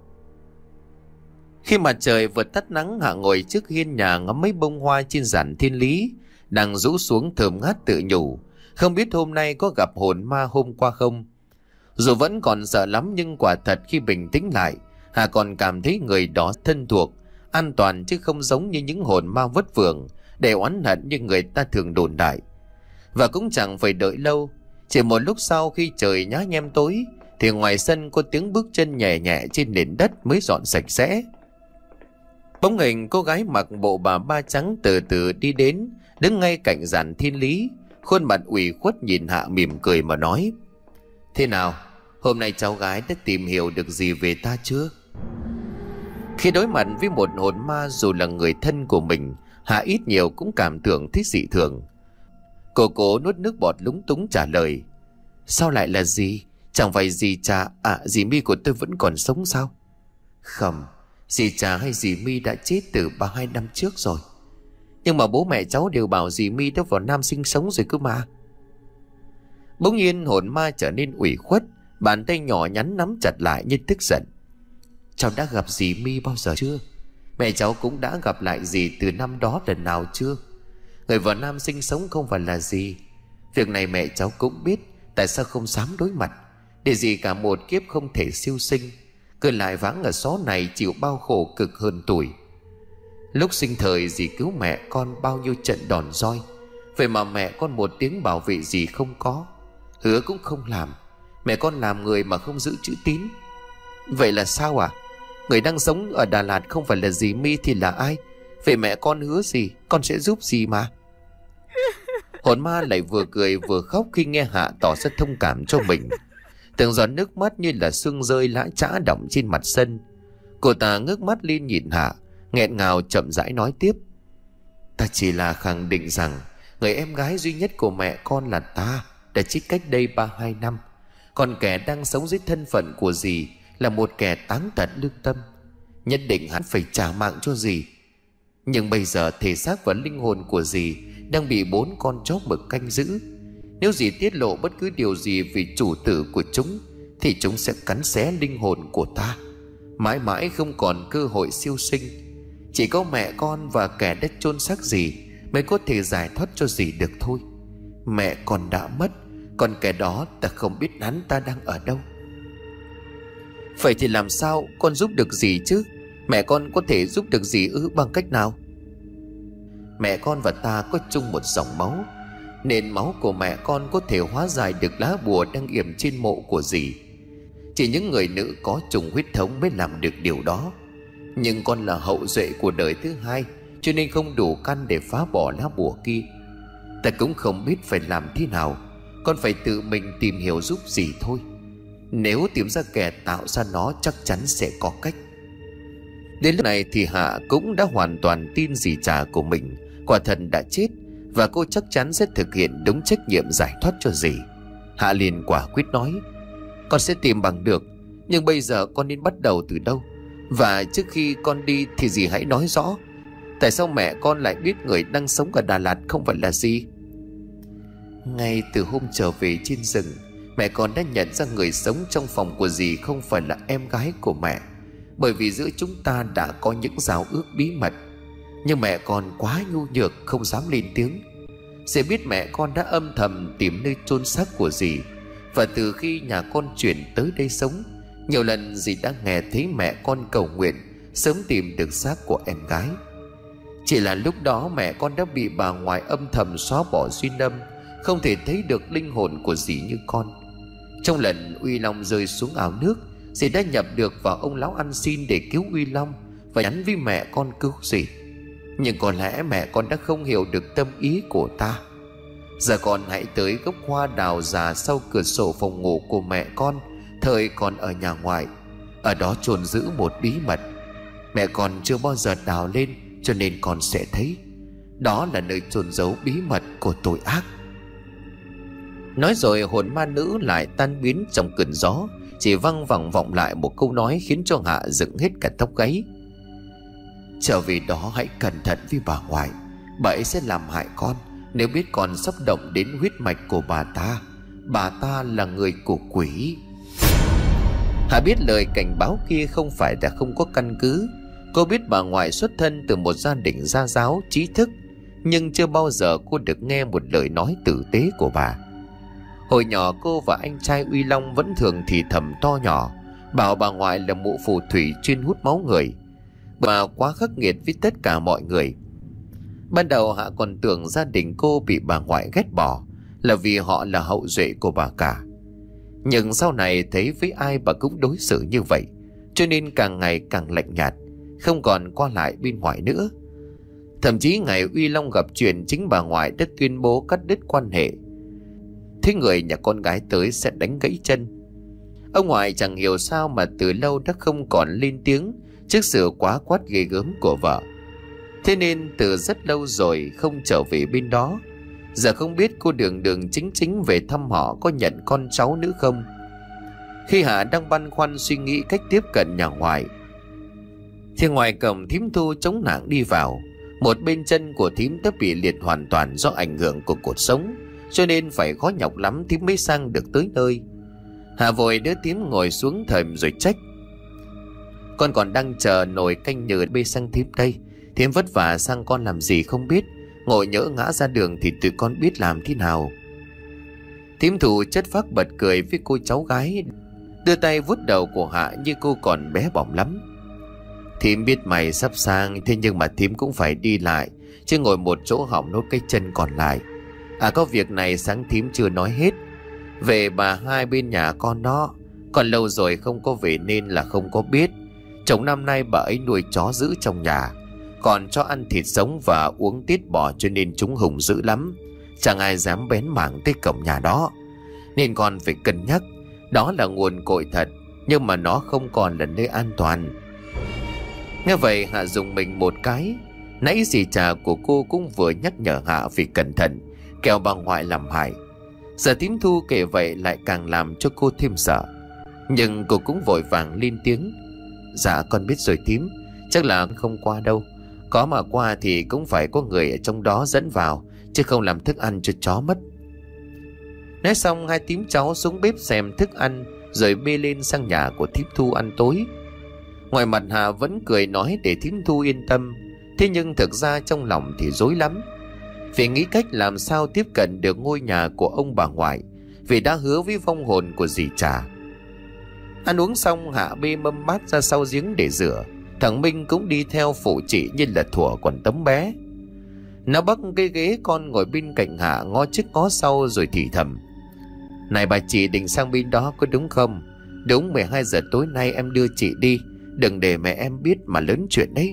Khi mặt trời vừa tắt nắng, Hạ ngồi trước hiên nhà ngắm mấy bông hoa trên giàn thiên lý đang rũ xuống thơm ngát, tự nhủ không biết hôm nay có gặp hồn ma hôm qua không. Dù vẫn còn sợ lắm, nhưng quả thật khi bình tĩnh lại, Hà còn cảm thấy người đó thân thuộc, an toàn, chứ không giống như những hồn ma vất vưởng để oán hận như người ta thường đồn đại. Và cũng chẳng phải đợi lâu, chỉ một lúc sau khi trời nhá nhem tối thì ngoài sân có tiếng bước chân nhẹ nhẹ trên nền đất mới dọn sạch sẽ. Bóng hình cô gái mặc bộ bà ba trắng từ từ đi đến, đứng ngay cạnh giàn thiên lý, khuôn mặt ủy khuất nhìn Hạ mỉm cười mà nói: thế nào, hôm nay cháu gái đã tìm hiểu được gì về ta chưa? Khi đối mặt với một hồn ma dù là người thân của mình, Hạ ít nhiều cũng cảm tưởng thấy dị thường. Cô cố nuốt nước bọt lúng túng trả lời: sao lại là gì? Chẳng phải dì cha à dì My của tôi vẫn còn sống sao? Không, dì cha hay dì My đã chết từ ba hai năm trước rồi. Nhưng mà bố mẹ cháu đều bảo dì My đã vào Nam sinh sống rồi cơ mà. Bỗng nhiên hồn ma trở nên ủy khuất, bàn tay nhỏ nhắn nắm chặt lại như tức giận. Cháu đã gặp dì My bao giờ chưa? Mẹ cháu cũng đã gặp lại dì từ năm đó lần nào chưa? Người vào Nam sinh sống không phải là dì. Việc này mẹ cháu cũng biết, tại sao không dám đối mặt, để dì cả một kiếp không thể siêu sinh, cứ lại vãng ở xó này chịu bao khổ cực hơn tuổi. Lúc sinh thời dì cứu mẹ con bao nhiêu trận đòn roi, vậy mà mẹ con một tiếng bảo vệ dì không có, hứa cũng không làm. Mẹ con làm người mà không giữ chữ tín. Vậy là sao à? Người đang sống ở Đà Lạt không phải là dì My thì là ai? Vậy mẹ con hứa gì con sẽ giúp dì mà. Hồn ma lại vừa cười vừa khóc khi nghe Hạ tỏ ra thông cảm cho mình. Từng giọt nước mắt như là sương rơi lã chã đọng trên mặt sân. Cô ta ngước mắt lên nhìn Hạ, nghẹn ngào chậm rãi nói tiếp: ta chỉ là khẳng định rằng người em gái duy nhất của mẹ con là ta đã chết cách đây ba hai năm. Còn kẻ đang sống dưới thân phận của dì là một kẻ táng tận lương tâm, nhất định hắn phải trả mạng cho dì. Nhưng bây giờ thể xác và linh hồn của dì đang bị bốn con chó mực canh giữ. Nếu dì tiết lộ bất cứ điều gì về chủ tử của chúng thì chúng sẽ cắn xé linh hồn của ta, mãi mãi không còn cơ hội siêu sinh. Chỉ có mẹ con và kẻ đã chôn xác dì mới có thể giải thoát cho dì được thôi. Mẹ con đã mất, còn kẻ đó ta không biết hắn ta đang ở đâu. Vậy thì làm sao con giúp được dì chứ? Mẹ con có thể giúp được dì ư bằng cách nào? Mẹ con và ta có chung một dòng máu, nên máu của mẹ con có thể hóa giải được lá bùa đang yểm trên mộ của dì. Chỉ những người nữ có trùng huyết thống mới làm được điều đó. Nhưng con là hậu duệ của đời thứ hai, cho nên không đủ căn để phá bỏ lá bùa kia. Ta cũng không biết phải làm thế nào, con phải tự mình tìm hiểu giúp dì thôi. Nếu tìm ra kẻ tạo ra nó chắc chắn sẽ có cách. Đến lúc này thì Hạ cũng đã hoàn toàn tin dì Trà của mình quả thật đã chết, và cô chắc chắn sẽ thực hiện đúng trách nhiệm giải thoát cho dì. Hạ liền quả quyết nói: Con sẽ tìm bằng được, nhưng bây giờ con nên bắt đầu từ đâu? Và trước khi con đi thì dì hãy nói rõ, tại sao mẹ con lại biết người đang sống ở Đà Lạt không phải là dì? Ngay từ hôm trở về trên rừng, mẹ con đã nhận ra người sống trong phòng của dì không phải là em gái của mẹ, bởi vì giữa chúng ta đã có những giao ước bí mật. Nhưng mẹ con quá nhu nhược, không dám lên tiếng. Sẽ biết mẹ con đã âm thầm tìm nơi chôn xác của dì, và từ khi nhà con chuyển tới đây sống, nhiều lần dì đã nghe thấy mẹ con cầu nguyện sớm tìm được xác của em gái. Chỉ là lúc đó mẹ con đã bị bà ngoại âm thầm xóa bỏ duyên âm, không thể thấy được linh hồn của dì như con. Trong lần Uy Long rơi xuống ao nước, dì đã nhập được vào ông lão ăn xin để cứu Uy Long và nhắn với mẹ con cứu dì. Nhưng có lẽ mẹ con đã không hiểu được tâm ý của ta. Giờ con hãy tới gốc hoa đào già sau cửa sổ phòng ngủ của mẹ con thời còn ở nhà ngoại. Ở đó chôn giữ một bí mật mẹ con chưa bao giờ đào lên, cho nên con sẽ thấy. Đó là nơi chôn giấu bí mật của tội ác. Nói rồi hồn ma nữ lại tan biến trong cơn gió, chỉ văng vẳng vọng lại một câu nói khiến cho Hạ dựng hết cả tóc gáy. Trở về đó hãy cẩn thận với bà ngoại, bà ấy sẽ làm hại con. Nếu biết con sắp động đến huyết mạch của bà ta, bà ta là người của quỷ. Hạ biết lời cảnh báo kia không phải là không có căn cứ. Cô biết bà ngoại xuất thân từ một gia đình gia giáo trí thức, nhưng chưa bao giờ cô được nghe một lời nói tử tế của bà. Hồi nhỏ cô và anh trai Uy Long vẫn thường thì thầm to nhỏ, bảo bà ngoại là mụ phù thủy chuyên hút máu người. Bà quá khắc nghiệt với tất cả mọi người. Ban đầu Hạ còn tưởng gia đình cô bị bà ngoại ghét bỏ là vì họ là hậu duệ của bà cả. Nhưng sau này thấy với ai bà cũng đối xử như vậy, cho nên càng ngày càng lạnh nhạt, không còn qua lại bên ngoài nữa. Thậm chí ngày Uy Long gặp chuyện, chính bà ngoại đã tuyên bố cắt đứt quan hệ. Thế người nhà con gái tới sẽ đánh gãy chân. Ông ngoại chẳng hiểu sao mà từ lâu đã không còn lên tiếng trước sự quá quát ghê gớm của vợ. Thế nên từ rất lâu rồi không trở về bên đó. Giờ không biết cô đường đường chính chính về thăm họ có nhận con cháu nữa không. Khi Hạ đang băn khoăn suy nghĩ cách tiếp cận nhà ngoại, thì ngoài cổng thím Thu chống nạng đi vào. Một bên chân của thím đã bị liệt hoàn toàn do ảnh hưởng của cột sống, cho nên phải khó nhọc lắm thím mới sang được tới nơi. Hạ vội đỡ thím ngồi xuống thềm rồi trách: Con còn đang chờ nồi canh nhừ bê sang thím đây. Thím vất vả sang con làm gì không biết, ngồi nhỡ ngã ra đường thì tụi con biết làm thế nào. Thím Thu chất phác bật cười với cô cháu gái, đưa tay vuốt đầu của Hạ như cô còn bé bỏng lắm. Thím biết mày sắp sang, thế nhưng mà thím cũng phải đi lại, chứ ngồi một chỗ hỏng nốt cái chân còn lại. À có việc này sáng thím chưa nói hết. Về bà hai bên nhà con đó, còn lâu rồi không có về nên là không có biết. Chồng năm nay bà ấy nuôi chó giữ trong nhà, còn cho ăn thịt sống và uống tiết bò, cho nên chúng hùng dữ lắm, chẳng ai dám bén mảng tới cổng nhà đó. Nên con phải cân nhắc, đó là nguồn cội thật, nhưng mà nó không còn là nơi an toàn. Nghe vậy Hạ dùng mình một cái. Nãy dì Trà của cô cũng vừa nhắc nhở Hạ phải cẩn thận, kẻo bà ngoại làm hại. Giờ thím Thu kể vậy lại càng làm cho cô thêm sợ. Nhưng cô cũng vội vàng lên tiếng: Dạ con biết rồi thím, chắc là không qua đâu. Có mà qua thì cũng phải có người ở trong đó dẫn vào, chứ không làm thức ăn cho chó mất. Nói xong hai thím cháu xuống bếp xem thức ăn, rồi bê lên sang nhà của thím Thu ăn tối. Ngoài mặt Hà vẫn cười nói để thím Thu yên tâm, thế nhưng thực ra trong lòng thì rối lắm. Phải nghĩ cách làm sao tiếp cận được ngôi nhà của ông bà ngoại, vì đã hứa với vong hồn của dì Trà. Ăn uống xong, Hạ bê mâm bát ra sau giếng để rửa. Thằng Minh cũng đi theo phụ chị như là thuở còn tấm bé. Nó bắt cái ghế con ngồi bên cạnh Hạ, ngó trước ngó sau rồi thì thầm: Này bà chị định sang bên đó có đúng không? Đúng mười hai giờ tối nay em đưa chị đi, đừng để mẹ em biết mà lớn chuyện đấy.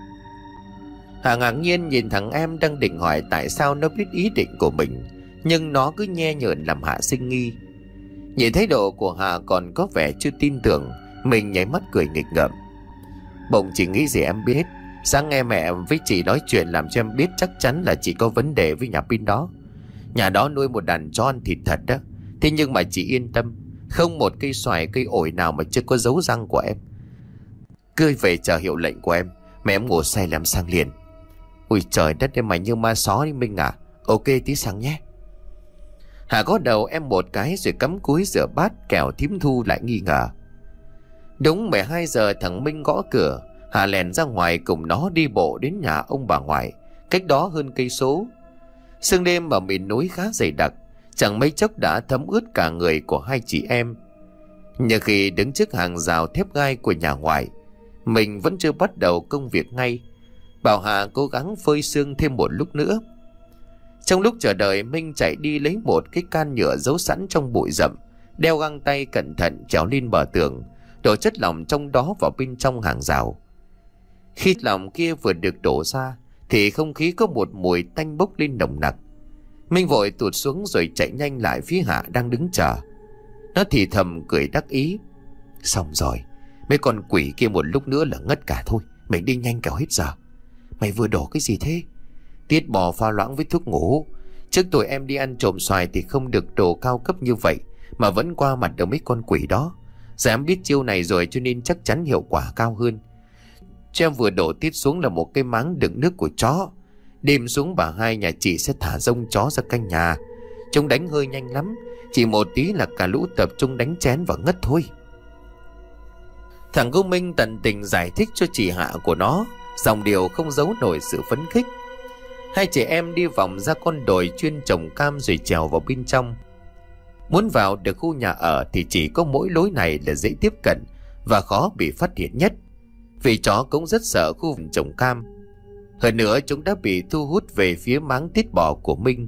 Hạ ngạc nhiên nhìn thằng em đang định hỏi tại sao nó biết ý định của mình, nhưng nó cứ nhe nhợn làm Hạ sinh nghi. Nhìn thái độ của Hà còn có vẻ chưa tin tưởng, mình nháy mắt cười nghịch ngợm. Bỗng chị nghĩ gì em biết. Sáng nghe mẹ với chị nói chuyện làm cho em biết chắc chắn là chị có vấn đề với nhà pin đó. Nhà đó nuôi một đàn chó ăn thịt thật đó. Thế nhưng mà chị yên tâm, không một cây xoài cây ổi nào mà chưa có dấu răng của em. Cứ về chờ hiệu lệnh của em. Mẹ em ngủ say làm sang liền. Ui trời đất ơi, mày như ma só đi Minh à. Ok tí sang nhé. Hà có đầu em một cái rồi cắm cúi rửa bát, kẻo thím Thu lại nghi ngờ. Đúng mười hai giờ thằng Minh gõ cửa. Hà lèn ra ngoài cùng nó đi bộ đến nhà ông bà ngoại, cách đó hơn cây số. Sương đêm ở miền núi khá dày đặc, chẳng mấy chốc đã thấm ướt cả người của hai chị em. Nhưng khi đứng trước hàng rào thép gai của nhà ngoại, mình vẫn chưa bắt đầu công việc ngay, bảo Hà cố gắng phơi sương thêm một lúc nữa. Trong lúc chờ đợi, Minh chạy đi lấy một cái can nhựa giấu sẵn trong bụi rậm, đeo găng tay cẩn thận trèo lên bờ tường, đổ chất lỏng trong đó vào bên trong hàng rào. Khi lỏng kia vừa được đổ ra thì không khí có một mùi tanh bốc lên nồng nặc. Minh vội tụt xuống rồi chạy nhanh lại phía Hạ đang đứng chờ. Nó thì thầm cười đắc ý. Xong rồi, mấy con quỷ kia một lúc nữa là ngất cả thôi. Mình đi nhanh kẻo hết giờ. Mày vừa đổ cái gì thế? Tiết bò pha loãng với thuốc ngủ. Trước tuổi em đi ăn trộm xoài thì không được đồ cao cấp như vậy mà vẫn qua mặt được mấy con quỷ đó. Giờ em biết chiêu này rồi cho nên chắc chắn hiệu quả cao hơn. Cho em vừa đổ tiết xuống là một cái máng đựng nước của chó. Đêm xuống bà hai nhà chị sẽ thả rông chó ra canh nhà. Chúng đánh hơi nhanh lắm, chỉ một tí là cả lũ tập trung đánh chén và ngất thôi. Thằng cô Minh tận tình giải thích cho chị Hạ của nó, dòng điều không giấu nổi sự phấn khích. Hai chị em đi vòng ra con đồi chuyên trồng cam rồi trèo vào bên trong. Muốn vào được khu nhà ở thì chỉ có mỗi lối này là dễ tiếp cận và khó bị phát hiện nhất, vì chó cũng rất sợ khu vực trồng cam. Hơn nữa chúng đã bị thu hút về phía máng tiết bò của Minh.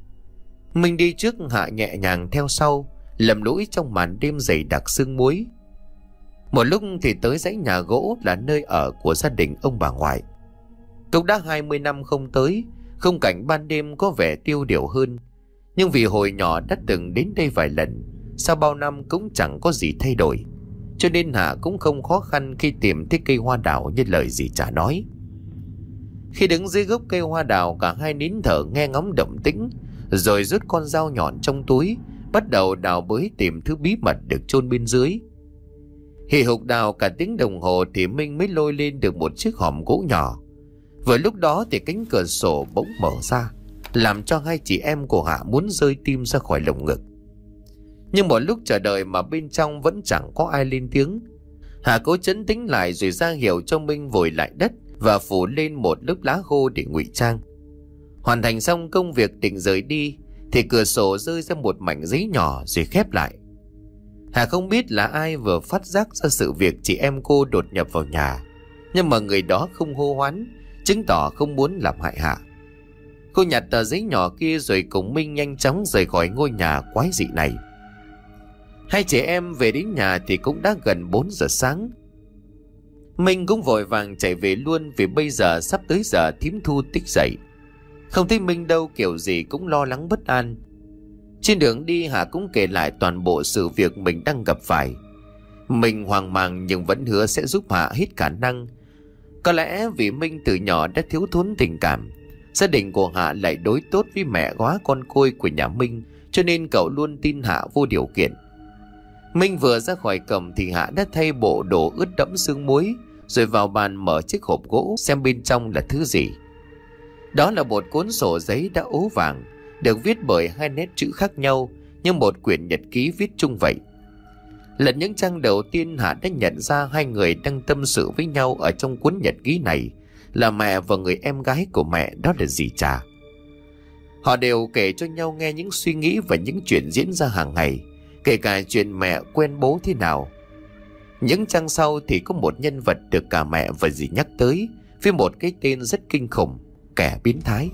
Minh đi trước, Hạ nhẹ nhàng theo sau, lầm lũi trong màn đêm dày đặc sương muối. Một lúc thì tới dãy nhà gỗ là nơi ở của gia đình ông bà ngoại. Cũng đã hai mươi năm không tới, khung cảnh ban đêm có vẻ tiêu điều hơn. Nhưng vì hồi nhỏ đã từng đến đây vài lần, sau bao năm cũng chẳng có gì thay đổi, cho nên Hạ cũng không khó khăn khi tìm thấy cây hoa đào như lời dì Chả nói. Khi đứng dưới gốc cây hoa đào, cả hai nín thở nghe ngóng động tĩnh, rồi rút con dao nhọn trong túi, bắt đầu đào bới tìm thứ bí mật được chôn bên dưới. Hì hục đào cả tiếng đồng hồ thì Minh mới lôi lên được một chiếc hòm gỗ nhỏ. Vừa lúc đó thì cánh cửa sổ bỗng mở ra, làm cho hai chị em của Hạ muốn rơi tim ra khỏi lồng ngực. Nhưng một lúc chờ đợi mà bên trong vẫn chẳng có ai lên tiếng. Hạ cố trấn tĩnh lại rồi ra hiệu cho Minh vùi lại đất và phủ lên một lớp lá khô để ngụy trang. Hoàn thành xong công việc định rời đi thì cửa sổ rơi ra một mảnh giấy nhỏ rồi khép lại. Hà không biết là ai vừa phát giác ra sự việc chị em cô đột nhập vào nhà, nhưng mà người đó không hô hoán, chứng tỏ không muốn làm hại Hạ. Cô nhặt tờ giấy nhỏ kia rồi cùng Minh nhanh chóng rời khỏi ngôi nhà quái dị này. Hai chị em về đến nhà thì cũng đã gần bốn giờ sáng. Minh cũng vội vàng chạy về luôn, vì bây giờ sắp tới giờ thím Thu tích dậy. Không thấy Minh đâu, kiểu gì cũng lo lắng bất an. Trên đường đi, Hà cũng kể lại toàn bộ sự việc mình đang gặp phải. Mình hoang mang nhưng vẫn hứa sẽ giúp Hạ hết khả năng. Có lẽ vì Minh từ nhỏ đã thiếu thốn tình cảm, gia đình của Hạ lại đối tốt với mẹ góa con côi của nhà Minh, cho nên cậu luôn tin Hạ vô điều kiện. Minh vừa ra khỏi cổng thì Hạ đã thay bộ đồ ướt đẫm sương muối, rồi vào bàn mở chiếc hộp gỗ xem bên trong là thứ gì. Đó là một cuốn sổ giấy đã ố vàng, được viết bởi hai nét chữ khác nhau như một quyển nhật ký viết chung vậy. Lần những trang đầu tiên, Hạ đã nhận ra hai người đang tâm sự với nhau ở trong cuốn nhật ký này là mẹ và người em gái của mẹ, đó là dì Trà. Họ đều kể cho nhau nghe những suy nghĩ và những chuyện diễn ra hàng ngày, kể cả chuyện mẹ quen bố thế nào. Những trang sau thì có một nhân vật được cả mẹ và dì nhắc tới với một cái tên rất kinh khủng: kẻ biến thái.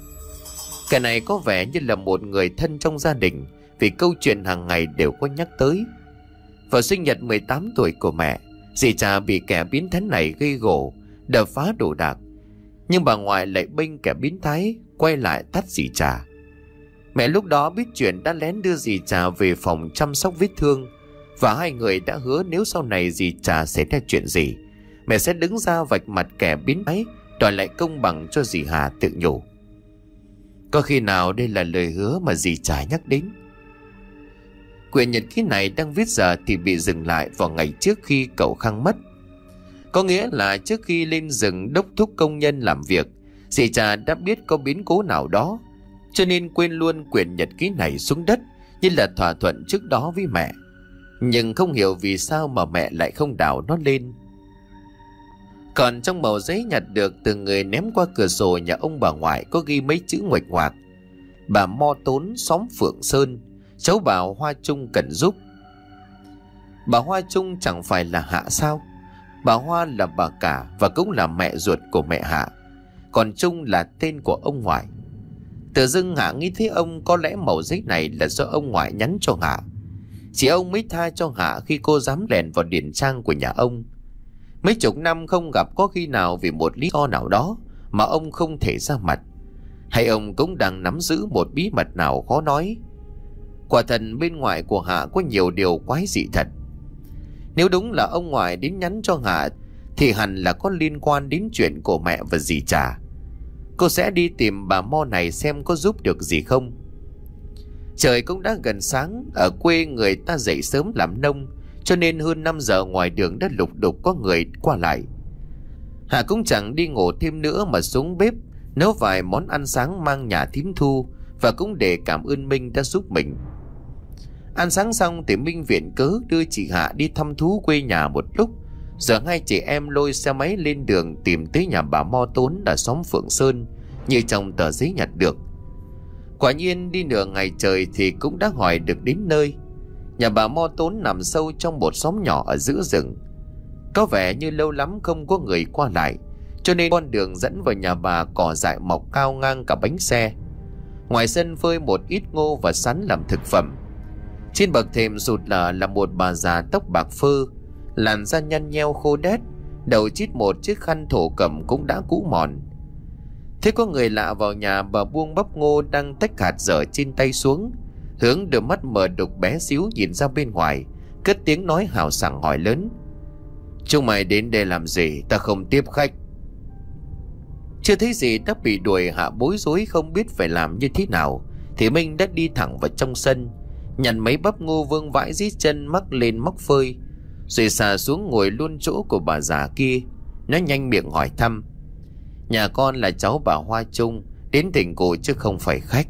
Kẻ này có vẻ như là một người thân trong gia đình, vì câu chuyện hàng ngày đều có nhắc tới. Vào sinh nhật mười tám tuổi của mẹ, dì Trà bị kẻ biến thái này gây gổ, đập phá đồ đạc, nhưng bà ngoại lại bênh kẻ biến thái quay lại tát dì Trà. Mẹ lúc đó biết chuyện đã lén đưa dì Trà về phòng chăm sóc vết thương, và hai người đã hứa nếu sau này dì Trà xảy ra chuyện gì, mẹ sẽ đứng ra vạch mặt kẻ biến thái, đòi lại công bằng cho dì Hà. Tự nhủ, có khi nào đây là lời hứa mà dì Trà nhắc đến? Quyển nhật ký này đang viết giờ thì bị dừng lại vào ngày trước khi cậu Khang mất. Có nghĩa là trước khi lên rừng đốc thúc công nhân làm việc, dì Trà đã biết có biến cố nào đó, cho nên quên luôn quyển nhật ký này xuống đất như là thỏa thuận trước đó với mẹ. Nhưng không hiểu vì sao mà mẹ lại không đào nó lên. Còn trong mẩu giấy nhặt được từ người ném qua cửa sổ nhà ông bà ngoại có ghi mấy chữ nguệch ngoạc: bà Mo Tốn, xóm Phượng Sơn, cháu bà Hoa Trung cần giúp. Bà Hoa Trung chẳng phải là Hạ sao? Bà Hoa là bà cả và cũng là mẹ ruột của mẹ Hạ, còn Trung là tên của ông ngoại. Tự dưng Hạ nghĩ thấy ông có lẽ mẩu giấy này là do ông ngoại nhắn cho Hạ. Chỉ ông mới tha cho Hạ khi cô dám lèn vào điển trang của nhà ông. Mấy chục năm không gặp, có khi nào vì một lý do nào đó mà ông không thể ra mặt, hay ông cũng đang nắm giữ một bí mật nào khó nói. Quả thật bên ngoài của Hạ có nhiều điều quái dị thật. Nếu đúng là ông ngoại đến nhắn cho Hạ thì hẳn là có liên quan đến chuyện của mẹ và dì Trà. Cô sẽ đi tìm bà Mo này xem có giúp được gì không. Trời cũng đã gần sáng. Ở quê người ta dậy sớm làm nông, cho nên hơn năm giờ ngoài đường đã lục đục có người qua lại. Hạ cũng chẳng đi ngủ thêm nữa mà xuống bếp nấu vài món ăn sáng mang nhà thím Thu, và cũng để cảm ơn Minh đã giúp mình. Ăn sáng xong thì Minh viện cớ đưa chị Hạ đi thăm thú quê nhà một lúc, giờ hai chị em lôi xe máy lên đường tìm tới nhà bà Mo Tốn ở xóm Phượng Sơn như trong tờ giấy nhặt được. Quả nhiên đi nửa ngày trời thì cũng đã hỏi được đến nơi. Nhà bà Mo Tốn nằm sâu trong một xóm nhỏ ở giữa rừng. Có vẻ như lâu lắm không có người qua lại, cho nên con đường dẫn vào nhà bà cỏ dại mọc cao ngang cả bánh xe. Ngoài sân phơi một ít ngô và sắn làm thực phẩm. Trên bậc thềm sụt lở là một bà già tóc bạc phơ, làn da nhăn nheo khô đét, đầu chít một chiếc khăn thổ cẩm cũng đã cũ mòn. Thế có người lạ vào nhà, bà buông bắp ngô đang tách hạt dở trên tay xuống, hướng đôi mắt mờ đục bé xíu nhìn ra bên ngoài, cất tiếng nói hào sảng hỏi lớn: chúng mày đến đây làm gì? Ta không tiếp khách. Chưa thấy gì đã bị đuổi. Hạ bối rối không biết phải làm như thế nào thì Minh đã đi thẳng vào trong sân, nhặt mấy bắp ngô vương vãi dưới chân mắc lên móc phơi, rồi xà xuống ngồi luôn chỗ của bà già kia. Nó nhanh miệng hỏi thăm: nhà con là cháu bà Hoa Trung, đến thỉnh cô chứ không phải khách.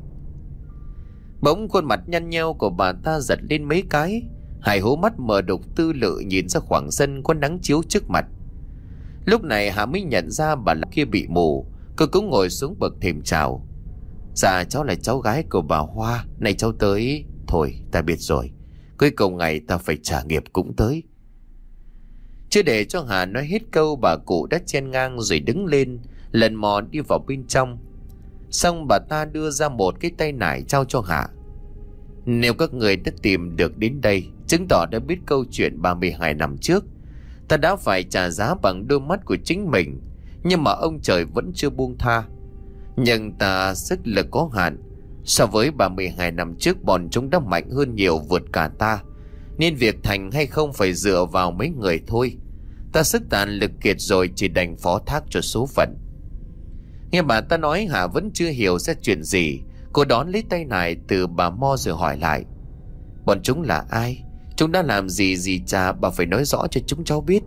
Bỗng khuôn mặt nhăn nheo của bà ta giật lên mấy cái, hai hố mắt mờ đục tư lự nhìn ra khoảng sân có nắng chiếu trước mặt. Lúc này Hạ mới nhận ra bà kia bị mù. Cô cũng ngồi xuống bậc thềm chào: dạ cháu là cháu gái của bà Hoa. Này cháu tới. Thôi ta biết rồi, cuối cùng ngày ta phải trả nghiệp cũng tới. Chưa để cho Hà nói hết câu, bà cụ đã chen ngang rồi đứng lên, lần mò đi vào bên trong. Xong bà ta đưa ra một cái tay nải trao cho Hạ: nếu các người đã tìm được đến đây, chứng tỏ đã biết câu chuyện ba mươi hai năm trước. Ta đã phải trả giá bằng đôi mắt của chính mình, nhưng mà ông trời vẫn chưa buông tha. Nhưng ta sức lực có hạn. So với ba mươi hai năm trước, bọn chúng đã mạnh hơn nhiều, vượt cả ta, nên việc thành hay không phải dựa vào mấy người thôi. Ta sức tàn lực kiệt rồi, chỉ đành phó thác cho số phận. Nghe bà ta nói, Hạ vẫn chưa hiểu ra chuyện gì. Cô đón lấy tay này từ bà Mo rồi hỏi lại: bọn chúng là ai? Chúng đã làm gì dì Trà? Bà phải nói rõ cho chúng cháu biết.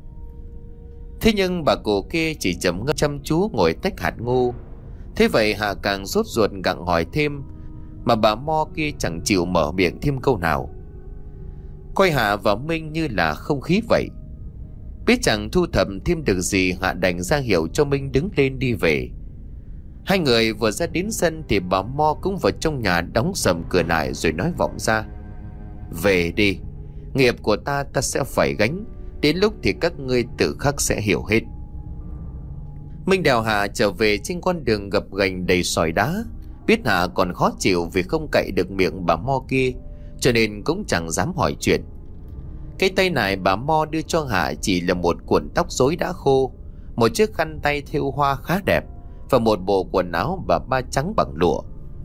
Thế nhưng bà cụ kia chỉ chấm ngâm chăm chú ngồi tách hạt ngô. Thế vậy Hạ càng sốt ruột gặng hỏi thêm, mà bà Mo kia chẳng chịu mở miệng thêm câu nào. Coi Hạ và Minh như là không khí vậy. Biết chẳng thu thập thêm được gì, Hạ đành ra hiệu cho Minh đứng lên đi về. Hai người vừa ra đến sân thì bà Mo cũng vào trong nhà đóng sầm cửa lại rồi nói vọng ra: về đi, nghiệp của ta ta sẽ phải gánh, đến lúc thì các ngươi tự khắc sẽ hiểu hết. Minh đèo Hạ trở về trên con đường gập ghềnh đầy sỏi đá. Biết Hạ còn khó chịu vì không cậy được miệng bà Mo kia, cho nên cũng chẳng dám hỏi chuyện. Cái tay này bà Mo đưa cho Hạ chỉ là một cuộn tóc rối đã khô, một chiếc khăn tay thêu hoa khá đẹp và một bộ quần áo bà ba trắng bằng lụa.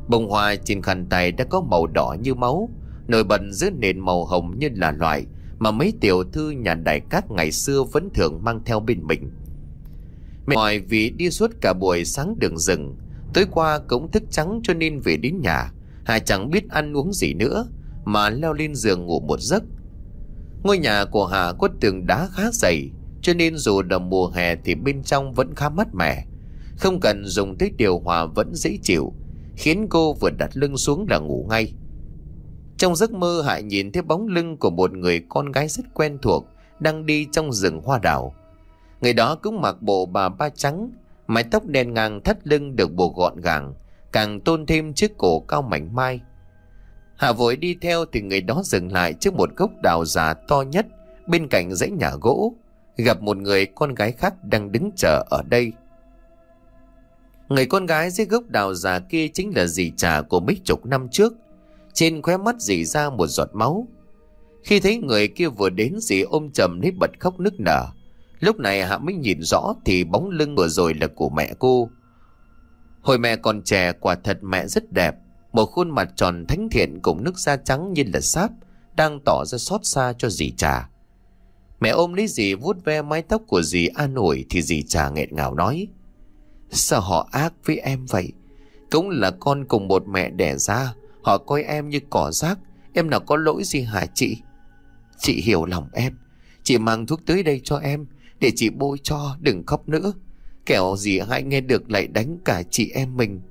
Bông hoa trên khăn tay đã có màu đỏ như máu, nổi bật giữa nền màu hồng như là loại mà mấy tiểu thư nhà đại cát ngày xưa vẫn thường mang theo bên mình. Mệt mỏi vì đi suốt cả buổi sáng đường rừng, tối qua cũng thức trắng cho nên về đến nhà, Hà chẳng biết ăn uống gì nữa mà leo lên giường ngủ một giấc. Ngôi nhà của Hà có tường đá khá dày, cho nên dù là mùa hè thì bên trong vẫn khá mát mẻ, không cần dùng tới điều hòa vẫn dễ chịu, khiến cô vừa đặt lưng xuống là ngủ ngay. Trong giấc mơ, Hạ nhìn thấy bóng lưng của một người con gái rất quen thuộc đang đi trong rừng hoa đào. Người đó cũng mặc bộ bà ba trắng, mái tóc đen ngang thắt lưng được buộc gọn gàng, càng tôn thêm chiếc cổ cao mảnh mai. Hạ vội đi theo thì người đó dừng lại trước một gốc đào già to nhất bên cạnh dãy nhà gỗ, gặp một người con gái khác đang đứng chờ ở đây. Người con gái dưới gốc đào già kia chính là dì Trà của mấy chục năm trước. Trên khóe mắt dì ra một giọt máu. Khi thấy người kia vừa đến, dì ôm chầm lấy bật khóc nức nở. Lúc này Hạ mới nhìn rõ thì bóng lưng vừa rồi là của mẹ cô. Hồi mẹ còn trẻ, quả thật mẹ rất đẹp, một khuôn mặt tròn thánh thiện cùng nước da trắng như là sáp, đang tỏ ra xót xa cho dì Trà. Mẹ ôm lấy dì vuốt ve mái tóc của dì an ủi thì dì Trà nghẹn ngào nói: Sao họ ác với em vậy? Cũng là con cùng một mẹ đẻ ra, họ coi em như cỏ rác, em nào có lỗi gì hả chị? Chị hiểu lòng em, chị mang thuốc tới đây cho em để chị bôi cho, đừng khóc nữa, kẻo dì hai nghe được lại đánh cả chị em mình.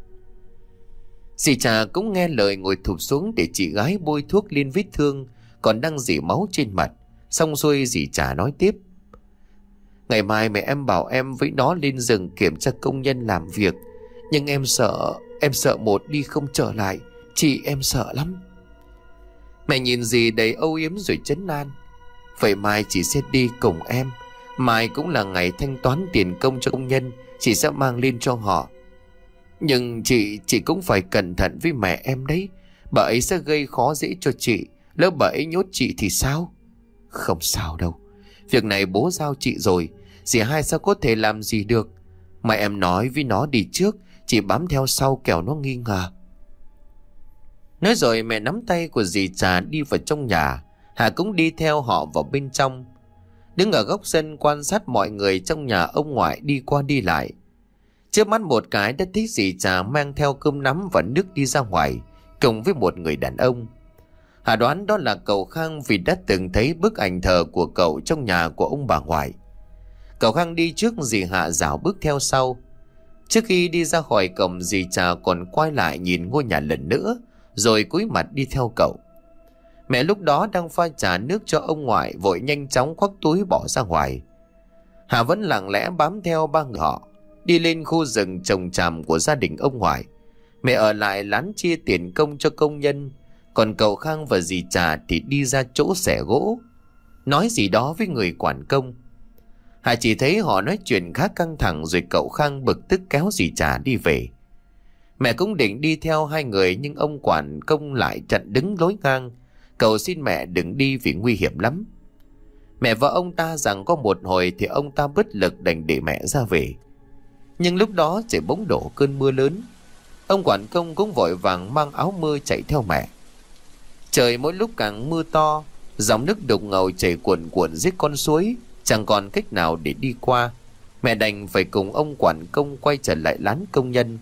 Dì Trà cũng nghe lời ngồi thụp xuống để chị gái bôi thuốc lên vết thương còn đang rỉ máu trên mặt. Xong xuôi dì Trà nói tiếp: Ngày mai mẹ em bảo em với nó lên rừng kiểm tra công nhân làm việc, nhưng em sợ, em sợ một đi không trở lại, chị em sợ lắm. Mẹ nhìn dì đầy âu yếm rồi trấn an: Vậy mai chị sẽ đi cùng em, mai cũng là ngày thanh toán tiền công cho công nhân, chị sẽ mang lên cho họ. Nhưng chị, chị cũng phải cẩn thận với mẹ em đấy, bà ấy sẽ gây khó dễ cho chị, lỡ bà ấy nhốt chị thì sao? Không sao đâu, việc này bố giao chị rồi, dì hai sao có thể làm gì được. Mà em nói với nó đi trước, chị bám theo sau kẻo nó nghi ngờ. Nói rồi mẹ nắm tay của dì Trà đi vào trong nhà. Hà cũng đi theo họ vào bên trong, đứng ở góc sân quan sát mọi người trong nhà ông ngoại đi qua đi lại. Trước mắt một cái đã thấy dì Trà mang theo cơm nắm và nước đi ra ngoài cùng với một người đàn ông. Hà đoán đó là cậu Khang vì đã từng thấy bức ảnh thờ của cậu trong nhà của ông bà ngoại. Cậu Khang đi trước, dì Hạ rảo bước theo sau. Trước khi đi ra khỏi cổng, dì Trà còn quay lại nhìn ngôi nhà lần nữa rồi cúi mặt đi theo cậu. Mẹ lúc đó đang pha trà nước cho ông ngoại, vội nhanh chóng khoác túi bỏ ra ngoài. Hà vẫn lặng lẽ bám theo ba người họ đi lên khu rừng trồng tràm của gia đình ông ngoại. Mẹ ở lại lán chia tiền công cho công nhân, còn cậu Khang và dì Trà thì đi ra chỗ xẻ gỗ nói gì đó với người quản công. Hà chỉ thấy họ nói chuyện khá căng thẳng, rồi cậu Khang bực tức kéo dì Trà đi về. Mẹ cũng định đi theo hai người, nhưng ông quản công lại chặn đứng lối ngang. Cậu xin mẹ đừng đi vì nguy hiểm lắm. Mẹ và ông ta rằng có một hồi thì ông ta bất lực đành để mẹ ra về. Nhưng lúc đó trời bỗng đổ cơn mưa lớn. Ông quản công cũng vội vàng mang áo mưa chạy theo mẹ. Trời mỗi lúc càng mưa to, dòng nước đục ngầu chảy cuồn cuộn dưới con suối, chẳng còn cách nào để đi qua. Mẹ đành phải cùng ông quản công quay trở lại lán công nhân.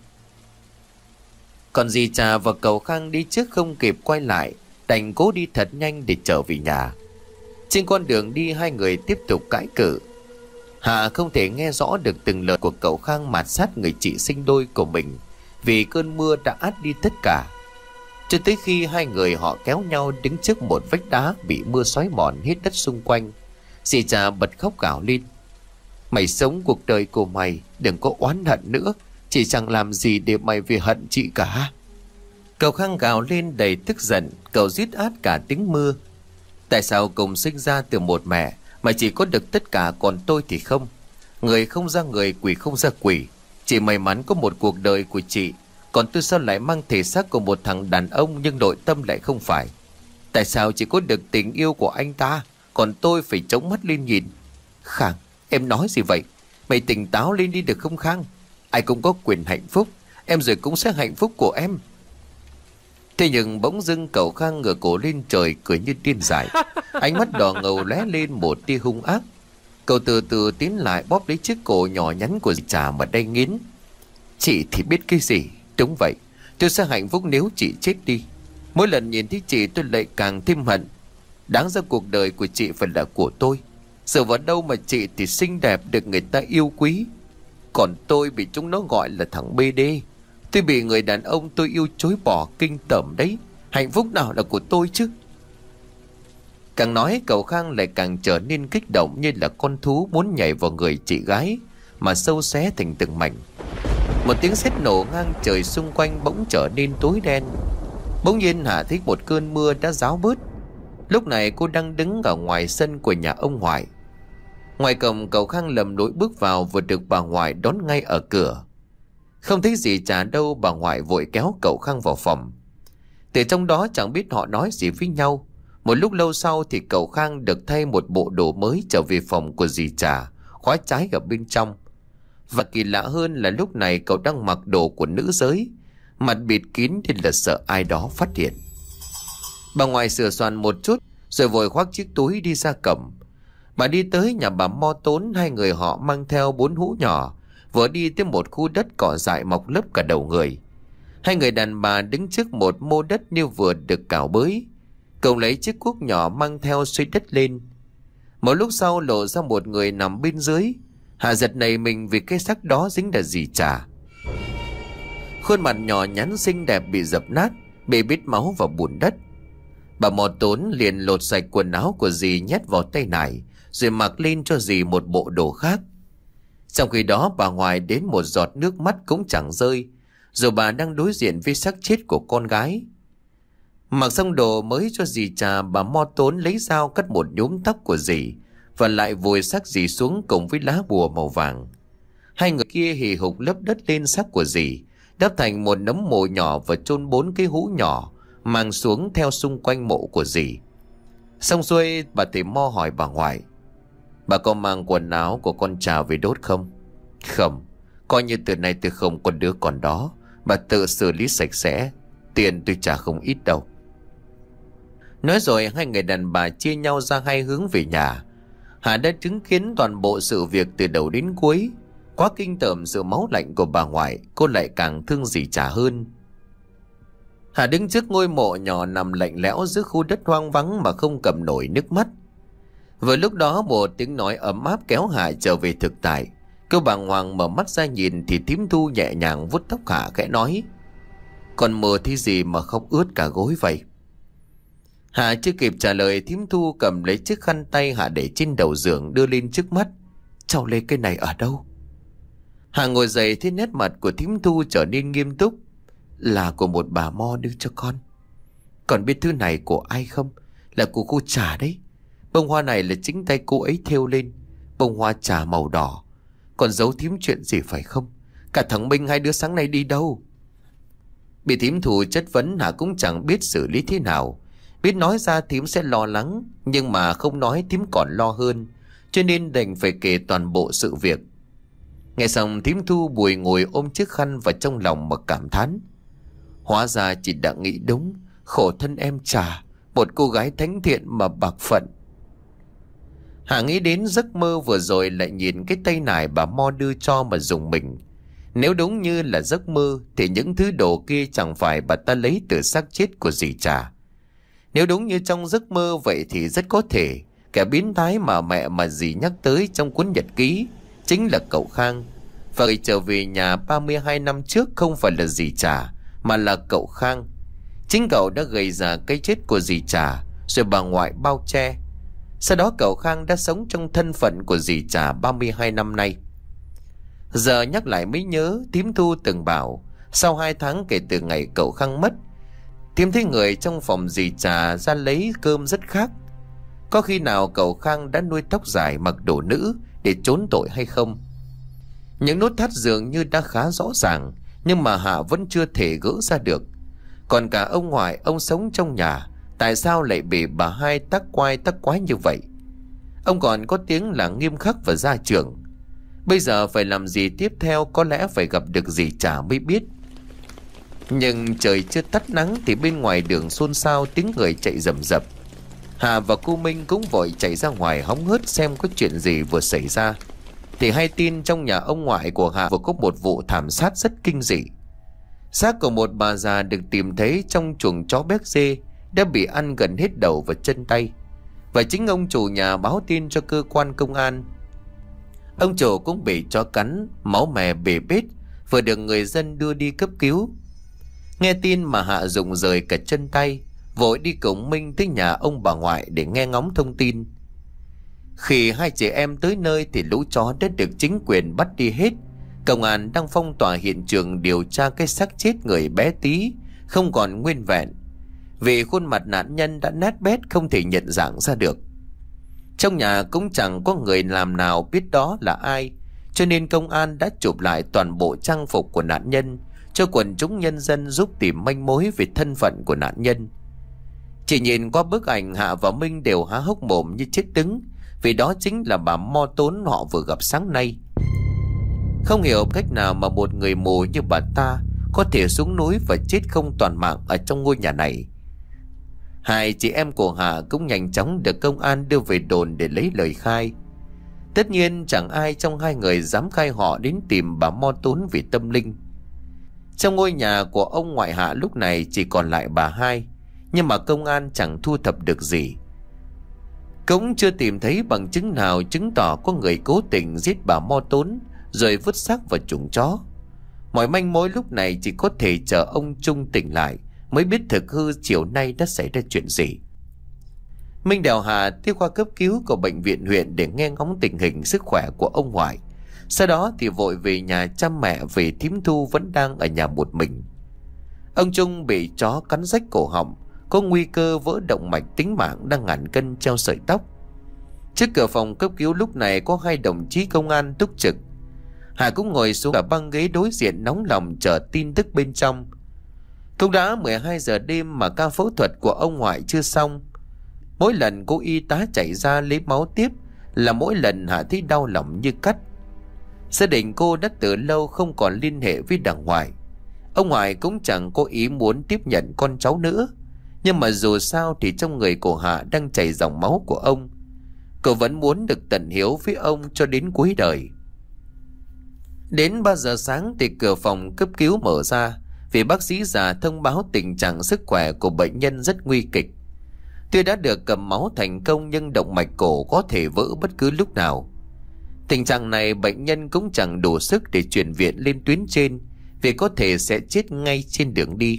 Còn dì Trà và cậu Khang đi trước không kịp quay lại, đành cố đi thật nhanh để trở về nhà. Trên con đường đi, hai người tiếp tục cãi cự. Hà không thể nghe rõ được từng lời của cậu Khang mạt sát người chị sinh đôi của mình vì cơn mưa đã át đi tất cả. Cho tới khi hai người họ kéo nhau đứng trước một vách đá bị mưa xói mòn hết đất xung quanh, dì Trà bật khóc gào lên: Mày sống cuộc đời của mày, đừng có oán hận nữa, chị chẳng làm gì để mày vì hận chị cả. Cậu Khang gào lên đầy tức giận, cậu rít át cả tiếng mưa: Tại sao cùng sinh ra từ một mẹ mà chỉ có được tất cả, còn tôi thì không? Người không ra người, quỷ không ra quỷ. Chị may mắn có một cuộc đời của chị, còn tôi sao lại mang thể xác của một thằng đàn ông nhưng nội tâm lại không phải? Tại sao chỉ có được tình yêu của anh ta, còn tôi phải chống mắt lên nhìn? Khang, em nói gì vậy? Mày tỉnh táo lên đi được không Khang? Ai cũng có quyền hạnh phúc, em rồi cũng sẽ hạnh phúc của em. Thế nhưng bỗng dưng cậu Khang ngửa cổ lên trời cười như điên dại. Ánh mắt đỏ ngầu lóe lên một tia hung ác. Cậu từ từ tiến lại bóp lấy chiếc cổ nhỏ nhắn của dì Trà mà đay nghiến. Chị thì biết cái gì? Đúng vậy, tôi sẽ hạnh phúc nếu chị chết đi. Mỗi lần nhìn thấy chị tôi lại càng thêm hận. Đáng ra cuộc đời của chị phải là của tôi. Giờ vào đâu mà chị thì xinh đẹp được người ta yêu quý, còn tôi bị chúng nó gọi là thằng bê đê. Tôi bị người đàn ông tôi yêu chối bỏ kinh tởm đấy. Hạnh phúc nào là của tôi chứ? Càng nói cậu Khang lại càng trở nên kích động, như là con thú muốn nhảy vào người chị gái mà sâu xé thành từng mảnh. Một tiếng sét nổ ngang trời, xung quanh bỗng trở nên tối đen. Bỗng nhiên Hà thấy một cơn mưa đã ráo bớt. Lúc này cô đang đứng ở ngoài sân của nhà ông ngoại. Ngoài cổng, cậu Khang lầm lũi bước vào, vừa được bà ngoại đón ngay ở cửa. Không thấy gì Trà đâu, bà ngoại vội kéo cậu Khang vào phòng. Từ trong đó chẳng biết họ nói gì với nhau. Một lúc lâu sau thì cậu Khang được thay một bộ đồ mới trở về phòng của dì Trà, khóa trái ở bên trong. Và kỳ lạ hơn là lúc này cậu đang mặc đồ của nữ giới, mặt bịt kín nên là sợ ai đó phát hiện. Bà ngoại sửa soạn một chút rồi vội khoác chiếc túi đi ra cổng. Bà đi tới nhà bà Mo Tốn, hai người họ mang theo bốn hũ nhỏ, vừa đi tới một khu đất cỏ dại mọc lấp cả đầu người. Hai người đàn bà đứng trước một mô đất như vừa được cào bới. Cậu lấy chiếc cuốc nhỏ mang theo xoay đất lên. Một lúc sau lộ ra một người nằm bên dưới. Hà giật nảy mình vì cái xác đó dính là dì Trà. Khuôn mặt nhỏ nhắn xinh đẹp bị dập nát, bị bít máu vào bùn đất. Bà Mo Tốn liền lột sạch quần áo của dì nhét vào tay nải, rồi mặc lên cho dì một bộ đồ khác. Trong khi đó bà ngoại đến một giọt nước mắt cũng chẳng rơi, dù bà đang đối diện với xác chết của con gái. Mặc xong đồ mới cho dì Trà, bà Mo Tốn lấy dao cắt một nhúm tóc của dì và lại vùi xác dì xuống cùng với lá bùa màu vàng. Hai người kia hì hục lấp đất lên xác của dì, đắp thành một nấm mồ nhỏ và chôn bốn cái hũ nhỏ mang xuống theo xung quanh mộ của dì. Xong xuôi, bà thầy Mo hỏi bà ngoại: bà có mang quần áo của con Trà về đốt không? Không, coi như từ nay tôi không còn đứa con đó. Bà tự xử lý sạch sẽ, tiền tôi trả không ít đâu. Nói rồi hai người đàn bà chia nhau ra hai hướng về nhà. Hà đã chứng kiến toàn bộ sự việc từ đầu đến cuối. Quá kinh tởm sự máu lạnh của bà ngoại, cô lại càng thương dì Trà hơn. Hà đứng trước ngôi mộ nhỏ nằm lạnh lẽo giữa khu đất hoang vắng mà không cầm nổi nước mắt. Vừa lúc đó một tiếng nói ấm áp kéo Hà trở về thực tại. Cô bàng hoàng mở mắt ra nhìn thì Thím Thu nhẹ nhàng vuốt tóc Hà khẽ nói: con mơ thấy gì mà khóc ướt cả gối vậy? Hà chưa kịp trả lời, Thím Thu cầm lấy chiếc khăn tay Hà để trên đầu giường đưa lên trước mắt: cháu lấy cái này ở đâu? Hà ngồi dậy thấy nét mặt của Thím Thu trở nên nghiêm túc: là của một bà Mo đưa cho con. Còn biết thứ này của ai không? Là của cô Trà đấy. Bông hoa này là chính tay cô ấy thêu lên, bông hoa trà màu đỏ. Còn giấu thím chuyện gì phải không? Cả thằng Minh hai đứa sáng nay đi đâu? Bị thím Thu chất vấn, Hà cũng chẳng biết xử lý thế nào. Biết nói ra thím sẽ lo lắng, nhưng mà không nói thím còn lo hơn, cho nên đành phải kể toàn bộ sự việc. Nghe xong, Thím Thu bùi ngồi ôm chiếc khăn vào trong lòng mà cảm thán: hóa ra chị đã nghĩ đúng, khổ thân em Trà, một cô gái thánh thiện mà bạc phận. Hà nghĩ đến giấc mơ vừa rồi, lại nhìn cái tay nải bà Mo đưa cho mà dùng mình. Nếu đúng như là giấc mơ thì những thứ đồ kia chẳng phải bà ta lấy từ xác chết của dì Trà. Nếu đúng như trong giấc mơ vậy thì rất có thể kẻ biến thái mà mẹ mà dì nhắc tới trong cuốn nhật ký chính là cậu Khang. Và người trở về nhà ba mươi hai năm trước không phải là dì Trà mà là cậu Khang. Chính cậu đã gây ra cái chết của dì Trà, rồi bà ngoại bao che. Sau đó cậu Khang đã sống trong thân phận của dì Trà ba mươi hai năm nay. Giờ nhắc lại mới nhớ, Thím Thu từng bảo sau hai tháng kể từ ngày cậu Khang mất, Thím thấy người trong phòng dì Trà ra lấy cơm rất khác. Có khi nào cậu Khang đã nuôi tóc dài, mặc đồ nữ để trốn tội hay không? Những nốt thắt dường như đã khá rõ ràng, nhưng mà Hạ vẫn chưa thể gỡ ra được. Còn cả ông ngoại, ông sống trong nhà, tại sao lại bị bà hai tắc quai tắc quái như vậy? Ông còn có tiếng là nghiêm khắc và gia trưởng. Bây giờ phải làm gì tiếp theo, có lẽ phải gặp được dì Trà mới biết. Nhưng trời chưa tắt nắng thì bên ngoài đường xôn xao tiếng người chạy rầm rập. Hà và cô Minh cũng vội chạy ra ngoài hóng hớt xem có chuyện gì vừa xảy ra. Thì hay tin trong nhà ông ngoại của Hà vừa có một vụ thảm sát rất kinh dị. Xác của một bà già được tìm thấy trong chuồng chó béc dê đã bị ăn gần hết đầu và chân tay. Và chính ông chủ nhà báo tin cho cơ quan công an. Ông chủ cũng bị chó cắn, máu me bể bết, vừa được người dân đưa đi cấp cứu. Nghe tin mà Hạ rụng rời cả chân tay, vội đi cùng Minh tới nhà ông bà ngoại để nghe ngóng thông tin. Khi hai chị em tới nơi thì lũ chó đã được chính quyền bắt đi hết. Công an đang phong tỏa hiện trường điều tra cái xác chết người bé tí không còn nguyên vẹn, vì khuôn mặt nạn nhân đã nát bét không thể nhận dạng ra được. Trong nhà cũng chẳng có người làm nào biết đó là ai, cho nên công an đã chụp lại toàn bộ trang phục của nạn nhân cho quần chúng nhân dân giúp tìm manh mối về thân phận của nạn nhân. Chỉ nhìn qua bức ảnh, Hạ và Minh đều há hốc mồm như chết đứng, vì đó chính là bà Mo Tốn họ vừa gặp sáng nay. Không hiểu cách nào mà một người mù như bà ta có thể xuống núi và chết không toàn mạng ở trong ngôi nhà này. Hai chị em của Hạ cũng nhanh chóng được công an đưa về đồn để lấy lời khai. Tất nhiên chẳng ai trong hai người dám khai họ đến tìm bà Mo Tốn vì tâm linh. Trong ngôi nhà của ông ngoại Hạ lúc này chỉ còn lại bà hai, nhưng mà công an chẳng thu thập được gì. Cũng chưa tìm thấy bằng chứng nào chứng tỏ có người cố tình giết bà Mo Tốn rồi vứt xác vào chuồng chó. Mọi manh mối lúc này chỉ có thể chờ ông Trung tỉnh lại mới biết thực hư chiều nay đã xảy ra chuyện gì. Minh đèo Hà tiếp qua cấp cứu của bệnh viện huyện để nghe ngóng tình hình sức khỏe của ông ngoại. Sau đó thì vội về nhà chăm mẹ vì thím Thu vẫn đang ở nhà một mình. Ông Trung bị chó cắn rách cổ họng, có nguy cơ vỡ động mạch tính mạng đang ngàn cân treo sợi tóc. Trước cửa phòng cấp cứu lúc này có hai đồng chí công an túc trực. Hà cũng ngồi xuống ở băng ghế đối diện nóng lòng chờ tin tức bên trong. Cũng đã mười hai giờ đêm mà ca phẫu thuật của ông ngoại chưa xong. Mỗi lần cô y tá chạy ra lấy máu tiếp là mỗi lần Hà thấy đau lòng như cắt. Gia đình cô đã từ lâu không còn liên hệ với đằng ngoại. Ông ngoại cũng chẳng có ý muốn tiếp nhận con cháu nữa. Nhưng mà dù sao thì trong người của Hạ đang chảy dòng máu của ông. Cô vẫn muốn được tận hiếu với ông cho đến cuối đời. Đến ba giờ sáng thì cửa phòng cấp cứu mở ra, vì bác sĩ già thông báo tình trạng sức khỏe của bệnh nhân rất nguy kịch. Tuy đã được cầm máu thành công nhưng động mạch cổ có thể vỡ bất cứ lúc nào. Tình trạng này bệnh nhân cũng chẳng đủ sức để chuyển viện lên tuyến trên, vì có thể sẽ chết ngay trên đường đi.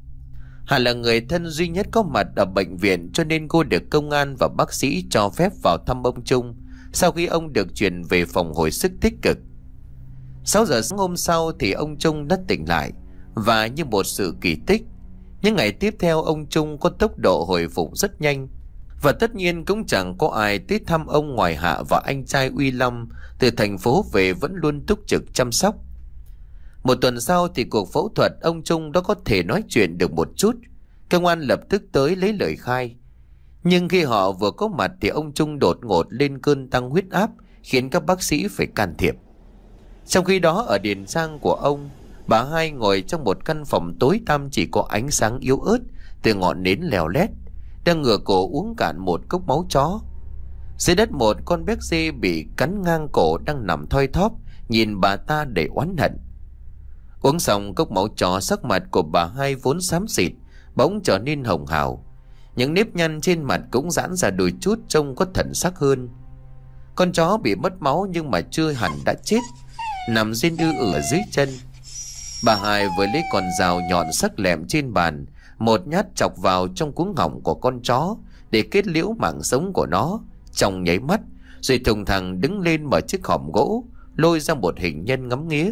Hà là người thân duy nhất có mặt ở bệnh viện, cho nên cô được công an và bác sĩ cho phép vào thăm ông Trung sau khi ông được chuyển về phòng hồi sức tích cực. Sáu giờ sáng hôm sau thì ông Trung đã tỉnh lại, và như một sự kỳ tích, những ngày tiếp theo ông Trung có tốc độ hồi phục rất nhanh. Và tất nhiên cũng chẳng có ai tới thăm ông ngoài Hạ và anh trai Uy Long từ thành phố về vẫn luôn túc trực chăm sóc. Một tuần sau thì cuộc phẫu thuật ông Trung đã có thể nói chuyện được một chút. Công an lập tức tới lấy lời khai. Nhưng khi họ vừa có mặt thì ông Trung đột ngột lên cơn tăng huyết áp, khiến các bác sĩ phải can thiệp. Trong khi đó ở điền giang của ông, bà hai ngồi trong một căn phòng tối tăm chỉ có ánh sáng yếu ớt từ ngọn nến leo lét, đang ngửa cổ uống cạn một cốc máu chó. Dưới đất một con béc dê bị cắn ngang cổ đang nằm thoi thóp, nhìn bà ta đầy oán hận. Uống xong cốc máu chó, sắc mặt của bà hai vốn xám xịt bỗng trở nên hồng hào. Những nếp nhăn trên mặt cũng giãn ra đôi chút, trông có thần sắc hơn. Con chó bị mất máu nhưng mà chưa hẳn đã chết, nằm rên ư ử dưới chân. Bà hai vừa lấy con dao nhọn sắc lẹm trên bàn, một nhát chọc vào trong cuống họng của con chó để kết liễu mạng sống của nó trong nháy mắt, rồi thùng thẳng đứng lên mở chiếc hòm gỗ, lôi ra một hình nhân ngắm nghía.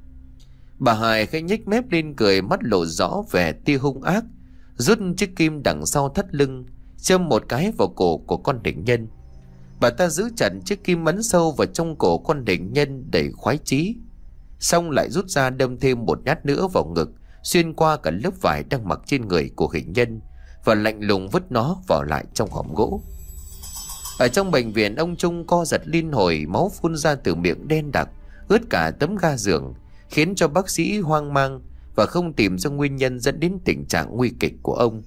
Bà hai khẽ nhếch mép lên cười, mắt lộ rõ vẻ tia hung ác, rút chiếc kim đằng sau thắt lưng, châm một cái vào cổ của con hình nhân. Bà ta giữ chặt chiếc kim ấn sâu vào trong cổ con hình nhân đầy khoái chí, xong lại rút ra đâm thêm một nhát nữa vào ngực, xuyên qua cả lớp vải đang mặc trên người của hình nhân, và lạnh lùng vứt nó vào lại trong hòm gỗ. Ở trong bệnh viện, ông Trung co giật liên hồi, máu phun ra từ miệng đen đặc, ướt cả tấm ga giường, khiến cho bác sĩ hoang mang và không tìm ra nguyên nhân dẫn đến tình trạng nguy kịch của ông.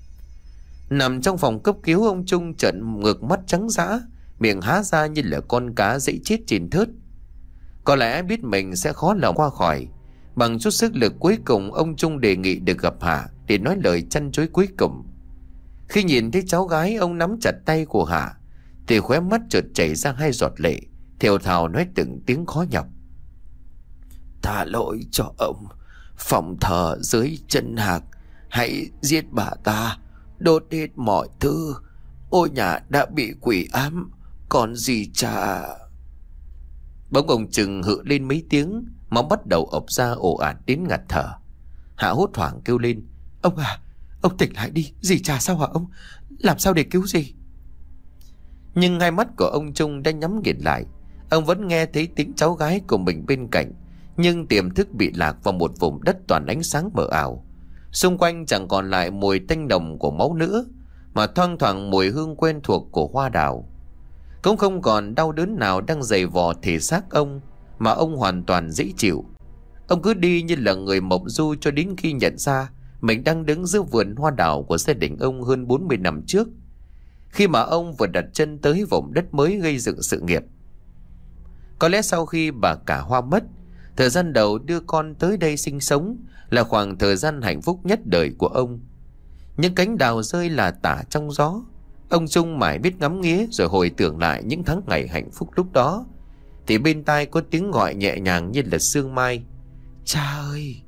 Nằm trong phòng cấp cứu, ông Trung trợn ngược mắt trắng dã, miệng há ra như là con cá dẫy chết trên thớt. Có lẽ biết mình sẽ khó lòng qua khỏi, bằng chút sức lực cuối cùng ông Trung đề nghị được gặp Hạ để nói lời trăn trối cuối cùng. Khi nhìn thấy cháu gái, ông nắm chặt tay của Hạ thì khóe mắt chợt chảy ra hai giọt lệ, thều thào nói từng tiếng khó nhọc: "Tha lỗi cho ông, phòng thờ dưới chân Hạc, hãy giết bà ta, đốt hết mọi thứ. Ngôi nhà đã bị quỷ ám, còn gì cha." Bỗng ông Trừng hự lên mấy tiếng, máu bắt đầu ộc ra ồ ạt đến ngạt thở. Hạ hốt hoảng kêu lên: "Ông à, ông tỉnh lại đi, dì cha sao hả ông? Làm sao để cứu dì?" Nhưng hai mắt của ông Trung đã nhắm nghiền lại. Ông vẫn nghe thấy tiếng cháu gái của mình bên cạnh, nhưng tiềm thức bị lạc vào một vùng đất toàn ánh sáng mờ ảo. Xung quanh chẳng còn lại mùi tanh nồng của máu nữa, mà thoang thoảng mùi hương quen thuộc của hoa đào. Cũng không còn đau đớn nào đang giày vò thể xác ông, mà ông hoàn toàn dễ chịu. Ông cứ đi như là người mộng du cho đến khi nhận ra mình đang đứng giữa vườn hoa đào của gia đình ông hơn bốn mươi năm trước, khi mà ông vừa đặt chân tới vùng đất mới gây dựng sự nghiệp. Có lẽ sau khi bà cả Hoa mất, thời gian đầu đưa con tới đây sinh sống là khoảng thời gian hạnh phúc nhất đời của ông. Những cánh đào rơi là tả trong gió, ông Trung mãi biết ngắm nghía rồi hồi tưởng lại những tháng ngày hạnh phúc lúc đó, thì bên tai có tiếng gọi nhẹ nhàng như là sương mai: "Cha ơi!"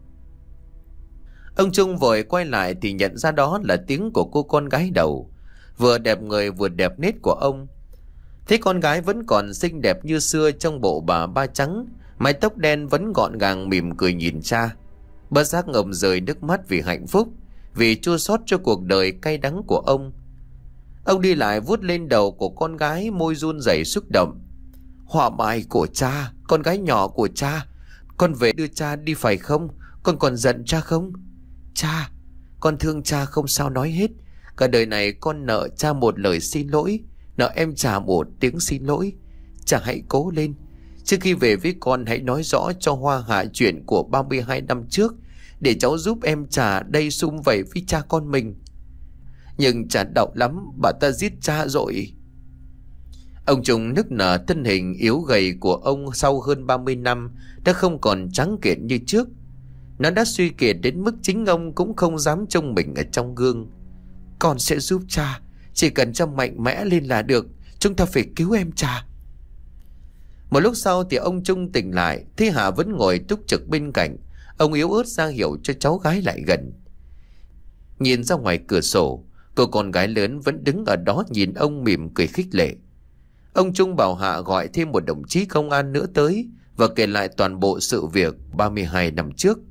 Ông Trung vội quay lại thì nhận ra đó là tiếng của cô con gái đầu, vừa đẹp người vừa đẹp nết của ông. Thấy con gái vẫn còn xinh đẹp như xưa trong bộ bà ba trắng, mái tóc đen vẫn gọn gàng, mỉm cười nhìn cha. Bất giác ngậm rơi nước mắt vì hạnh phúc, vì chua xót cho cuộc đời cay đắng của ông. Ông đi lại vuốt lên đầu của con gái, môi run rẩy xúc động: "Họa mai của cha, con gái nhỏ của cha, con về đưa cha đi phải không? Con còn giận cha không? Cha, con thương cha không sao nói hết. Cả đời này con nợ cha một lời xin lỗi, nợ em cha một tiếng xin lỗi. Cha hãy cố lên. Trước khi về với con, hãy nói rõ cho Hoa Hạ chuyện của ba mươi hai năm trước, để cháu giúp em cha đây sum vầy với cha con mình. Nhưng cha đau lắm, bà ta giết cha rồi." Ông Trung nức nở, thân hình yếu gầy của ông sau hơn ba mươi năm đã không còn trắng kiện như trước. Nó đã suy kiệt đến mức chính ông cũng không dám trông mình ở trong gương. "Con sẽ giúp cha, chỉ cần cha mạnh mẽ lên là được. Chúng ta phải cứu em cha." Một lúc sau thì ông Trung tỉnh lại, thấy Hạ vẫn ngồi túc trực bên cạnh. Ông yếu ớt ra hiệu cho cháu gái lại gần. Nhìn ra ngoài cửa sổ, cô con gái lớn vẫn đứng ở đó nhìn ông mỉm cười khích lệ. Ông Trung bảo Hạ gọi thêm một đồng chí công an nữa tới và kể lại toàn bộ sự việc ba mươi hai năm trước.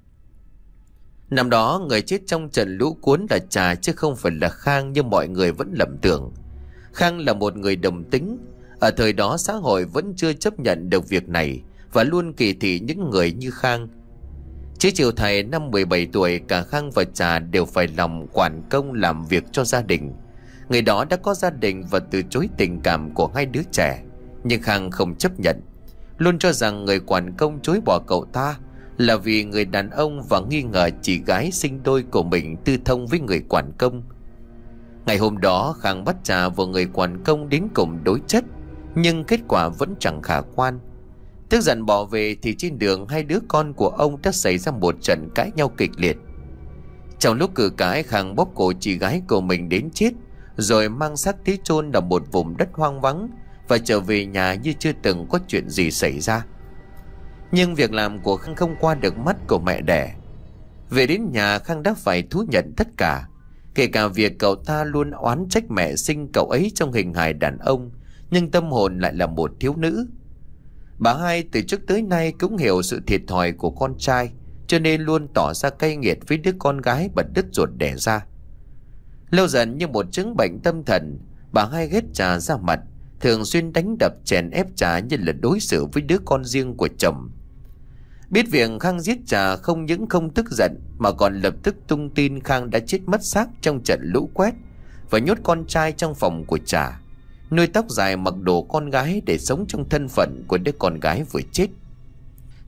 Năm đó người chết trong trận lũ cuốn là Trà chứ không phải là Khang như mọi người vẫn lầm tưởng. Khang là một người đồng tính. Ở thời đó xã hội vẫn chưa chấp nhận được việc này và luôn kỳ thị những người như Khang. Chứ chiều thầy năm mười bảy tuổi, cả Khang và Trà đều phải lòng quản công làm việc cho gia đình. Người đó đã có gia đình và từ chối tình cảm của hai đứa trẻ. Nhưng Khang không chấp nhận, luôn cho rằng người quản công chối bỏ cậu ta là vì người đàn ông, và nghi ngờ chị gái sinh đôi của mình tư thông với người quản công. Ngày hôm đó Khang bắt Trà và người quản công đến cùng đối chất, nhưng kết quả vẫn chẳng khả quan. Tức giận bỏ về thì trên đường hai đứa con của ông đã xảy ra một trận cãi nhau kịch liệt. Trong lúc cự cãi, Khang bóp cổ chị gái của mình đến chết, rồi mang xác tí chôn ở một vùng đất hoang vắng và trở về nhà như chưa từng có chuyện gì xảy ra. Nhưng việc làm của Khang không qua được mắt của mẹ đẻ. Về đến nhà, Khang đã phải thú nhận tất cả, kể cả việc cậu ta luôn oán trách mẹ sinh cậu ấy trong hình hài đàn ông, nhưng tâm hồn lại là một thiếu nữ. Bà hai từ trước tới nay cũng hiểu sự thiệt thòi của con trai, cho nên luôn tỏ ra cay nghiệt với đứa con gái bật đứt ruột đẻ ra. Lâu dần như một chứng bệnh tâm thần, bà hai ghét Trà ra mặt, thường xuyên đánh đập chèn ép Trà như là đối xử với đứa con riêng của chồng. Biết việc Khang giết Trà, không những không tức giận mà còn lập tức tung tin Khang đã chết mất xác trong trận lũ quét và nhốt con trai trong phòng của Trà, nuôi tóc dài mặc đồ con gái để sống trong thân phận của đứa con gái vừa chết.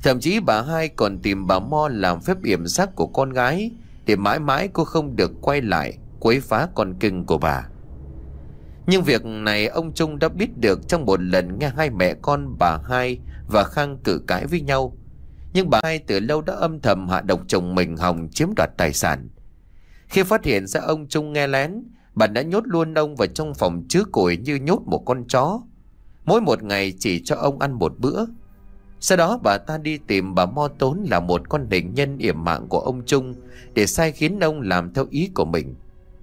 Thậm chí bà hai còn tìm bà Mo làm phép yểm xác của con gái, để mãi mãi cô không được quay lại quấy phá con cưng của bà. Nhưng việc này ông Trung đã biết được trong một lần nghe hai mẹ con bà hai và Khang cự cãi với nhau. Nhưng bà hai từ lâu đã âm thầm hạ độc chồng mình hòng chiếm đoạt tài sản. Khi phát hiện ra ông Trung nghe lén, bà đã nhốt luôn ông vào trong phòng chứa củi như nhốt một con chó, mỗi một ngày chỉ cho ông ăn một bữa. Sau đó bà ta đi tìm bà Mo Tốn là một con định nhân yểm mạng của ông Trung, để sai khiến ông làm theo ý của mình.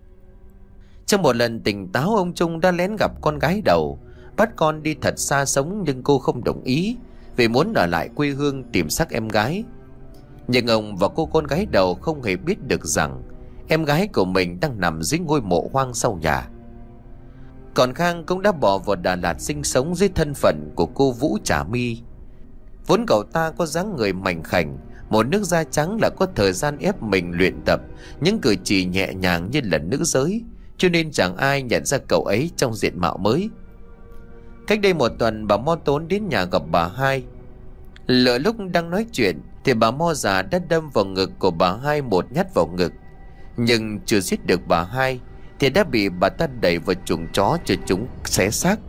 Trong một lần tỉnh táo, ông Trung đã lén gặp con gái đầu, bắt con đi thật xa sống, nhưng cô không đồng ý vì muốn ở lại quê hương tìm xác em gái. Nhưng ông và cô con gái đầu không hề biết được rằng em gái của mình đang nằm dưới ngôi mộ hoang sau nhà. Còn Khang cũng đã bỏ vào Đà Lạt sinh sống dưới thân phận của cô Vũ Trà My. Vốn cậu ta có dáng người mảnh khảnh, một nước da trắng, là có thời gian ép mình luyện tập những cử chỉ nhẹ nhàng như là nữ giới, cho nên chẳng ai nhận ra cậu ấy trong diện mạo mới. Cách đây một tuần, bà Mo Tốn đến nhà gặp bà hai. Lỡ lúc đang nói chuyện thì bà Mo già đã đâm vào ngực của bà hai một nhát vào ngực. Nhưng chưa giết được bà hai thì đã bị bà ta đẩy vào chuồng chó cho chúng xé xác.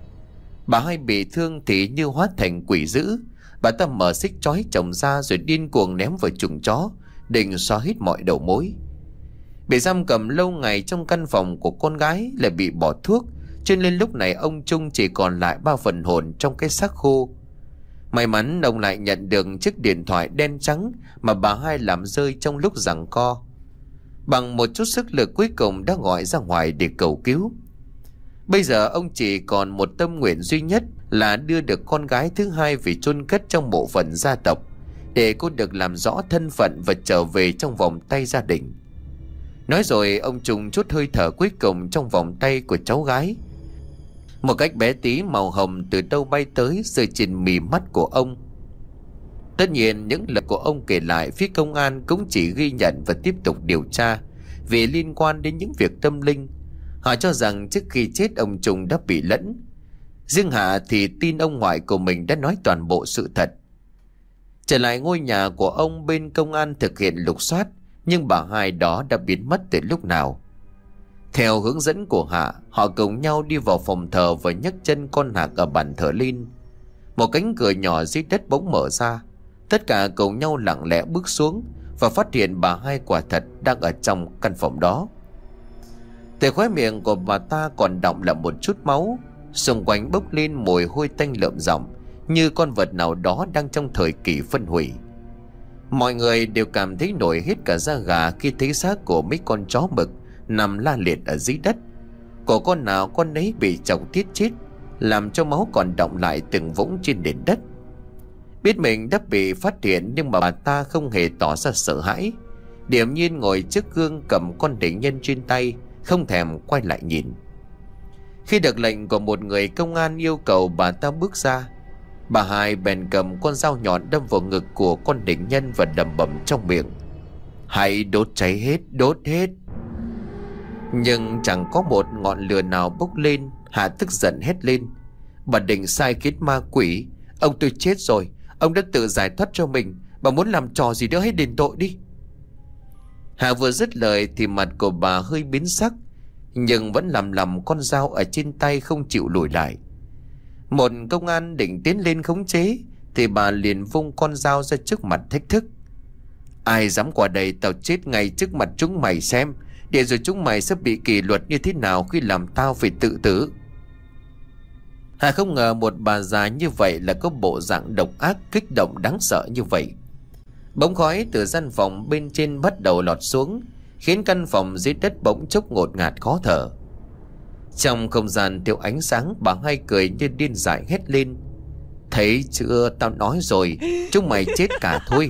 Bà hai bị thương thì như hóa thành quỷ dữ. Bà ta mở xích trói chồng ra rồi điên cuồng ném vào chuồng chó, định xóa hết mọi đầu mối. Bị giam cầm lâu ngày trong căn phòng của con gái lại bị bỏ thuốc, cho nên lúc này ông Trung chỉ còn lại ba phần hồn trong cái xác khô. May mắn ông lại nhận được chiếc điện thoại đen trắng mà bà hai làm rơi trong lúc giằng co. Bằng một chút sức lực cuối cùng đã gọi ra ngoài để cầu cứu. Bây giờ ông chỉ còn một tâm nguyện duy nhất là đưa được con gái thứ hai về chôn cất trong mộ phần gia tộc, để cô được làm rõ thân phận và trở về trong vòng tay gia đình. Nói rồi ông Trung chút hơi thở cuối cùng trong vòng tay của cháu gái. Một cách bé tí màu hồng từ đâu bay tới rơi trên mí mắt của ông. Tất nhiên những lời của ông kể lại, phía công an cũng chỉ ghi nhận và tiếp tục điều tra vì liên quan đến những việc tâm linh. Họ cho rằng trước khi chết ông Trung đã bị lẫn. Riêng Hạ thì tin ông ngoại của mình đã nói toàn bộ sự thật. Trở lại ngôi nhà của ông, bên công an thực hiện lục soát, nhưng bà hai đó đã biến mất từ lúc nào. Theo hướng dẫn của Hạ, họ cùng nhau đi vào phòng thờ và nhấc chân con Hạc ở bàn thờ lên. Một cánh cửa nhỏ dưới đất bỗng mở ra. Tất cả cùng nhau lặng lẽ bước xuống và phát hiện bà hai quả thật đang ở trong căn phòng đó. Từ khóe miệng của bà ta còn đọng là một chút máu, xung quanh bốc lên mùi hôi tanh lợm giọng, như con vật nào đó đang trong thời kỳ phân hủy. Mọi người đều cảm thấy nổi hết cả da gà khi thấy xác của mấy con chó mực nằm la liệt ở dưới đất. Của con nào con ấy bị chọc tiết chết, làm cho máu còn đọng lại từng vũng trên nền đất. Biết mình đã bị phát hiện, nhưng mà bà ta không hề tỏ ra sợ hãi, điềm nhiên ngồi trước gương cầm con định nhân trên tay, không thèm quay lại nhìn. Khi được lệnh của một người công an yêu cầu bà ta bước ra, bà hai bèn cầm con dao nhọn đâm vào ngực của con định nhân và đầm bầm trong miệng: "Hãy đốt cháy hết, đốt hết." Nhưng chẳng có một ngọn lửa nào bốc lên. Hạ tức giận hét lên: "Bà định sai khiến ma quỷ. Ông tôi chết rồi, ông đã tự giải thoát cho mình, bà muốn làm trò gì nữa hãy đền tội đi." Hạ vừa dứt lời thì mặt của bà hơi biến sắc, nhưng vẫn làm lầm con dao ở trên tay không chịu lùi lại. Một công an định tiến lên khống chế thì bà liền vung con dao ra trước mặt thách thức: "Ai dám qua đây, tao chết ngay trước mặt chúng mày xem, để rồi chúng mày sẽ bị kỷ luật như thế nào khi làm tao phải tự tử." Hà không ngờ một bà già như vậy là có bộ dạng độc ác, kích động đáng sợ như vậy. Bóng khói từ gian phòng bên trên bắt đầu lọt xuống, khiến căn phòng dưới đất bỗng chốc ngột ngạt khó thở. Trong không gian thiếu ánh sáng, bà hai cười như điên dại hét lên: "Thấy chưa, tao nói rồi, chúng mày chết cả thôi."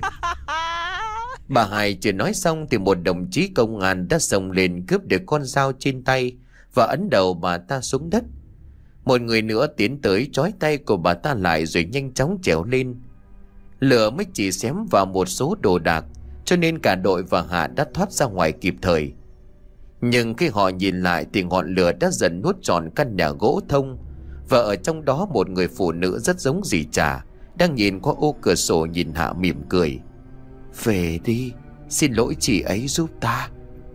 Bà hai chưa nói xong thì một đồng chí công an đã xông lên cướp được con dao trên tay và ấn đầu bà ta xuống đất. Một người nữa tiến tới trói tay của bà ta lại rồi nhanh chóng trèo lên. Lửa mới chỉ xém vào một số đồ đạc, cho nên cả đội và Hạ đã thoát ra ngoài kịp thời. Nhưng khi họ nhìn lại thì ngọn lửa đã dần nuốt trọn căn nhà gỗ thông, và ở trong đó một người phụ nữ rất giống dì Trà đang nhìn qua ô cửa sổ nhìn Hạ mỉm cười. Về đi, xin lỗi chị ấy giúp ta.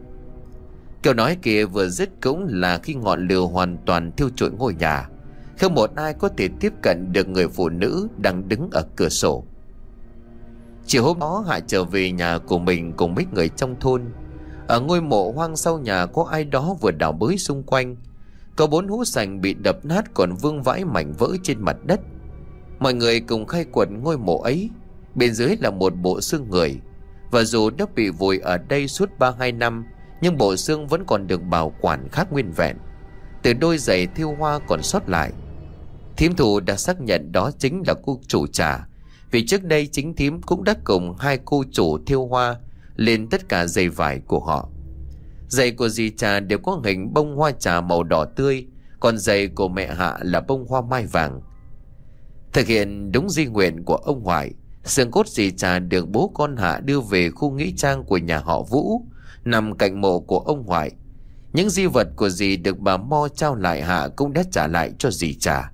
Câu nói kia vừa dứt cũng là khi ngọn lửa hoàn toàn thiêu trụi ngôi nhà. Không một ai có thể tiếp cận được người phụ nữ đang đứng ở cửa sổ. Chiều hôm đó Hạ trở về nhà của mình cùng mấy người trong thôn. Ở ngôi mộ hoang sau nhà có ai đó vừa đào bới xung quanh. Có bốn hũ sành bị đập nát còn vương vãi mảnh vỡ trên mặt đất. Mọi người cùng khai quật ngôi mộ ấy. Bên dưới là một bộ xương người. Và dù đã bị vùi ở đây suốt ba hai năm, nhưng bộ xương vẫn còn được bảo quản khá nguyên vẹn. Từ đôi giày thêu hoa còn sót lại. Thím Thù đã xác nhận đó chính là cô chủ trà, vì trước đây chính thím cũng đã cùng hai cô chủ thêu hoa lên tất cả giày vải của họ. Giày của dì Trà đều có hình bông hoa trà màu đỏ tươi, còn giày của mẹ Hạ là bông hoa mai vàng. Thực hiện đúng di nguyện của ông ngoại, xương cốt dì Trà được bố con Hạ đưa về khu nghĩa trang của nhà họ Vũ, nằm cạnh mộ của ông ngoại. Những di vật của dì được bà Mo trao lại Hạ cũng đã trả lại cho dì Trà.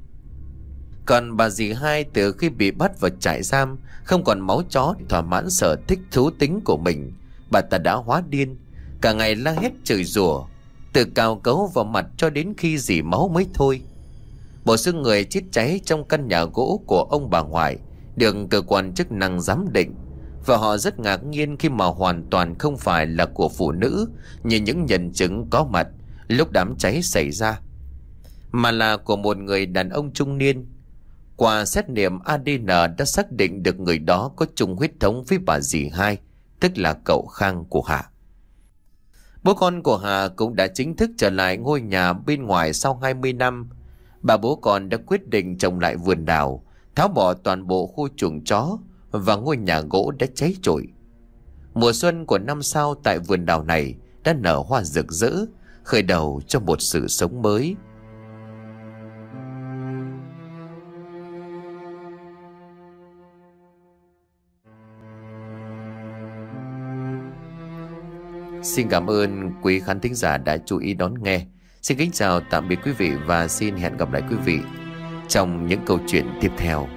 Còn bà dì Hai từ khi bị bắt vào trại giam, không còn máu chó thỏa mãn sở thích thú tính của mình, bà ta đã hóa điên, cả ngày la hét chửi rủa, từ cào cấu vào mặt cho đến khi dì máu mới thôi. Bộ xương người chết cháy trong căn nhà gỗ của ông bà ngoại được cơ quan chức năng giám định, và họ rất ngạc nhiên khi mà hoàn toàn không phải là của phụ nữ như những nhân chứng có mặt lúc đám cháy xảy ra, mà là của một người đàn ông trung niên. Qua xét nghiệm a đê en đã xác định được người đó có chung huyết thống với bà dì Hai, tức là cậu Khang của Hạ. Bố con của Hà cũng đã chính thức trở lại ngôi nhà bên ngoài sau hai mươi năm. Bà bố con đã quyết định trồng lại vườn đào, tháo bỏ toàn bộ khu chuồng chó, và ngôi nhà gỗ đã cháy trụi. Mùa xuân của năm sau tại vườn đào này đã nở hoa rực rỡ, khởi đầu cho một sự sống mới. Xin cảm ơn quý khán thính giả đã chú ý đón nghe. Xin kính chào tạm biệt quý vị và xin hẹn gặp lại quý vị trong những câu chuyện tiếp theo.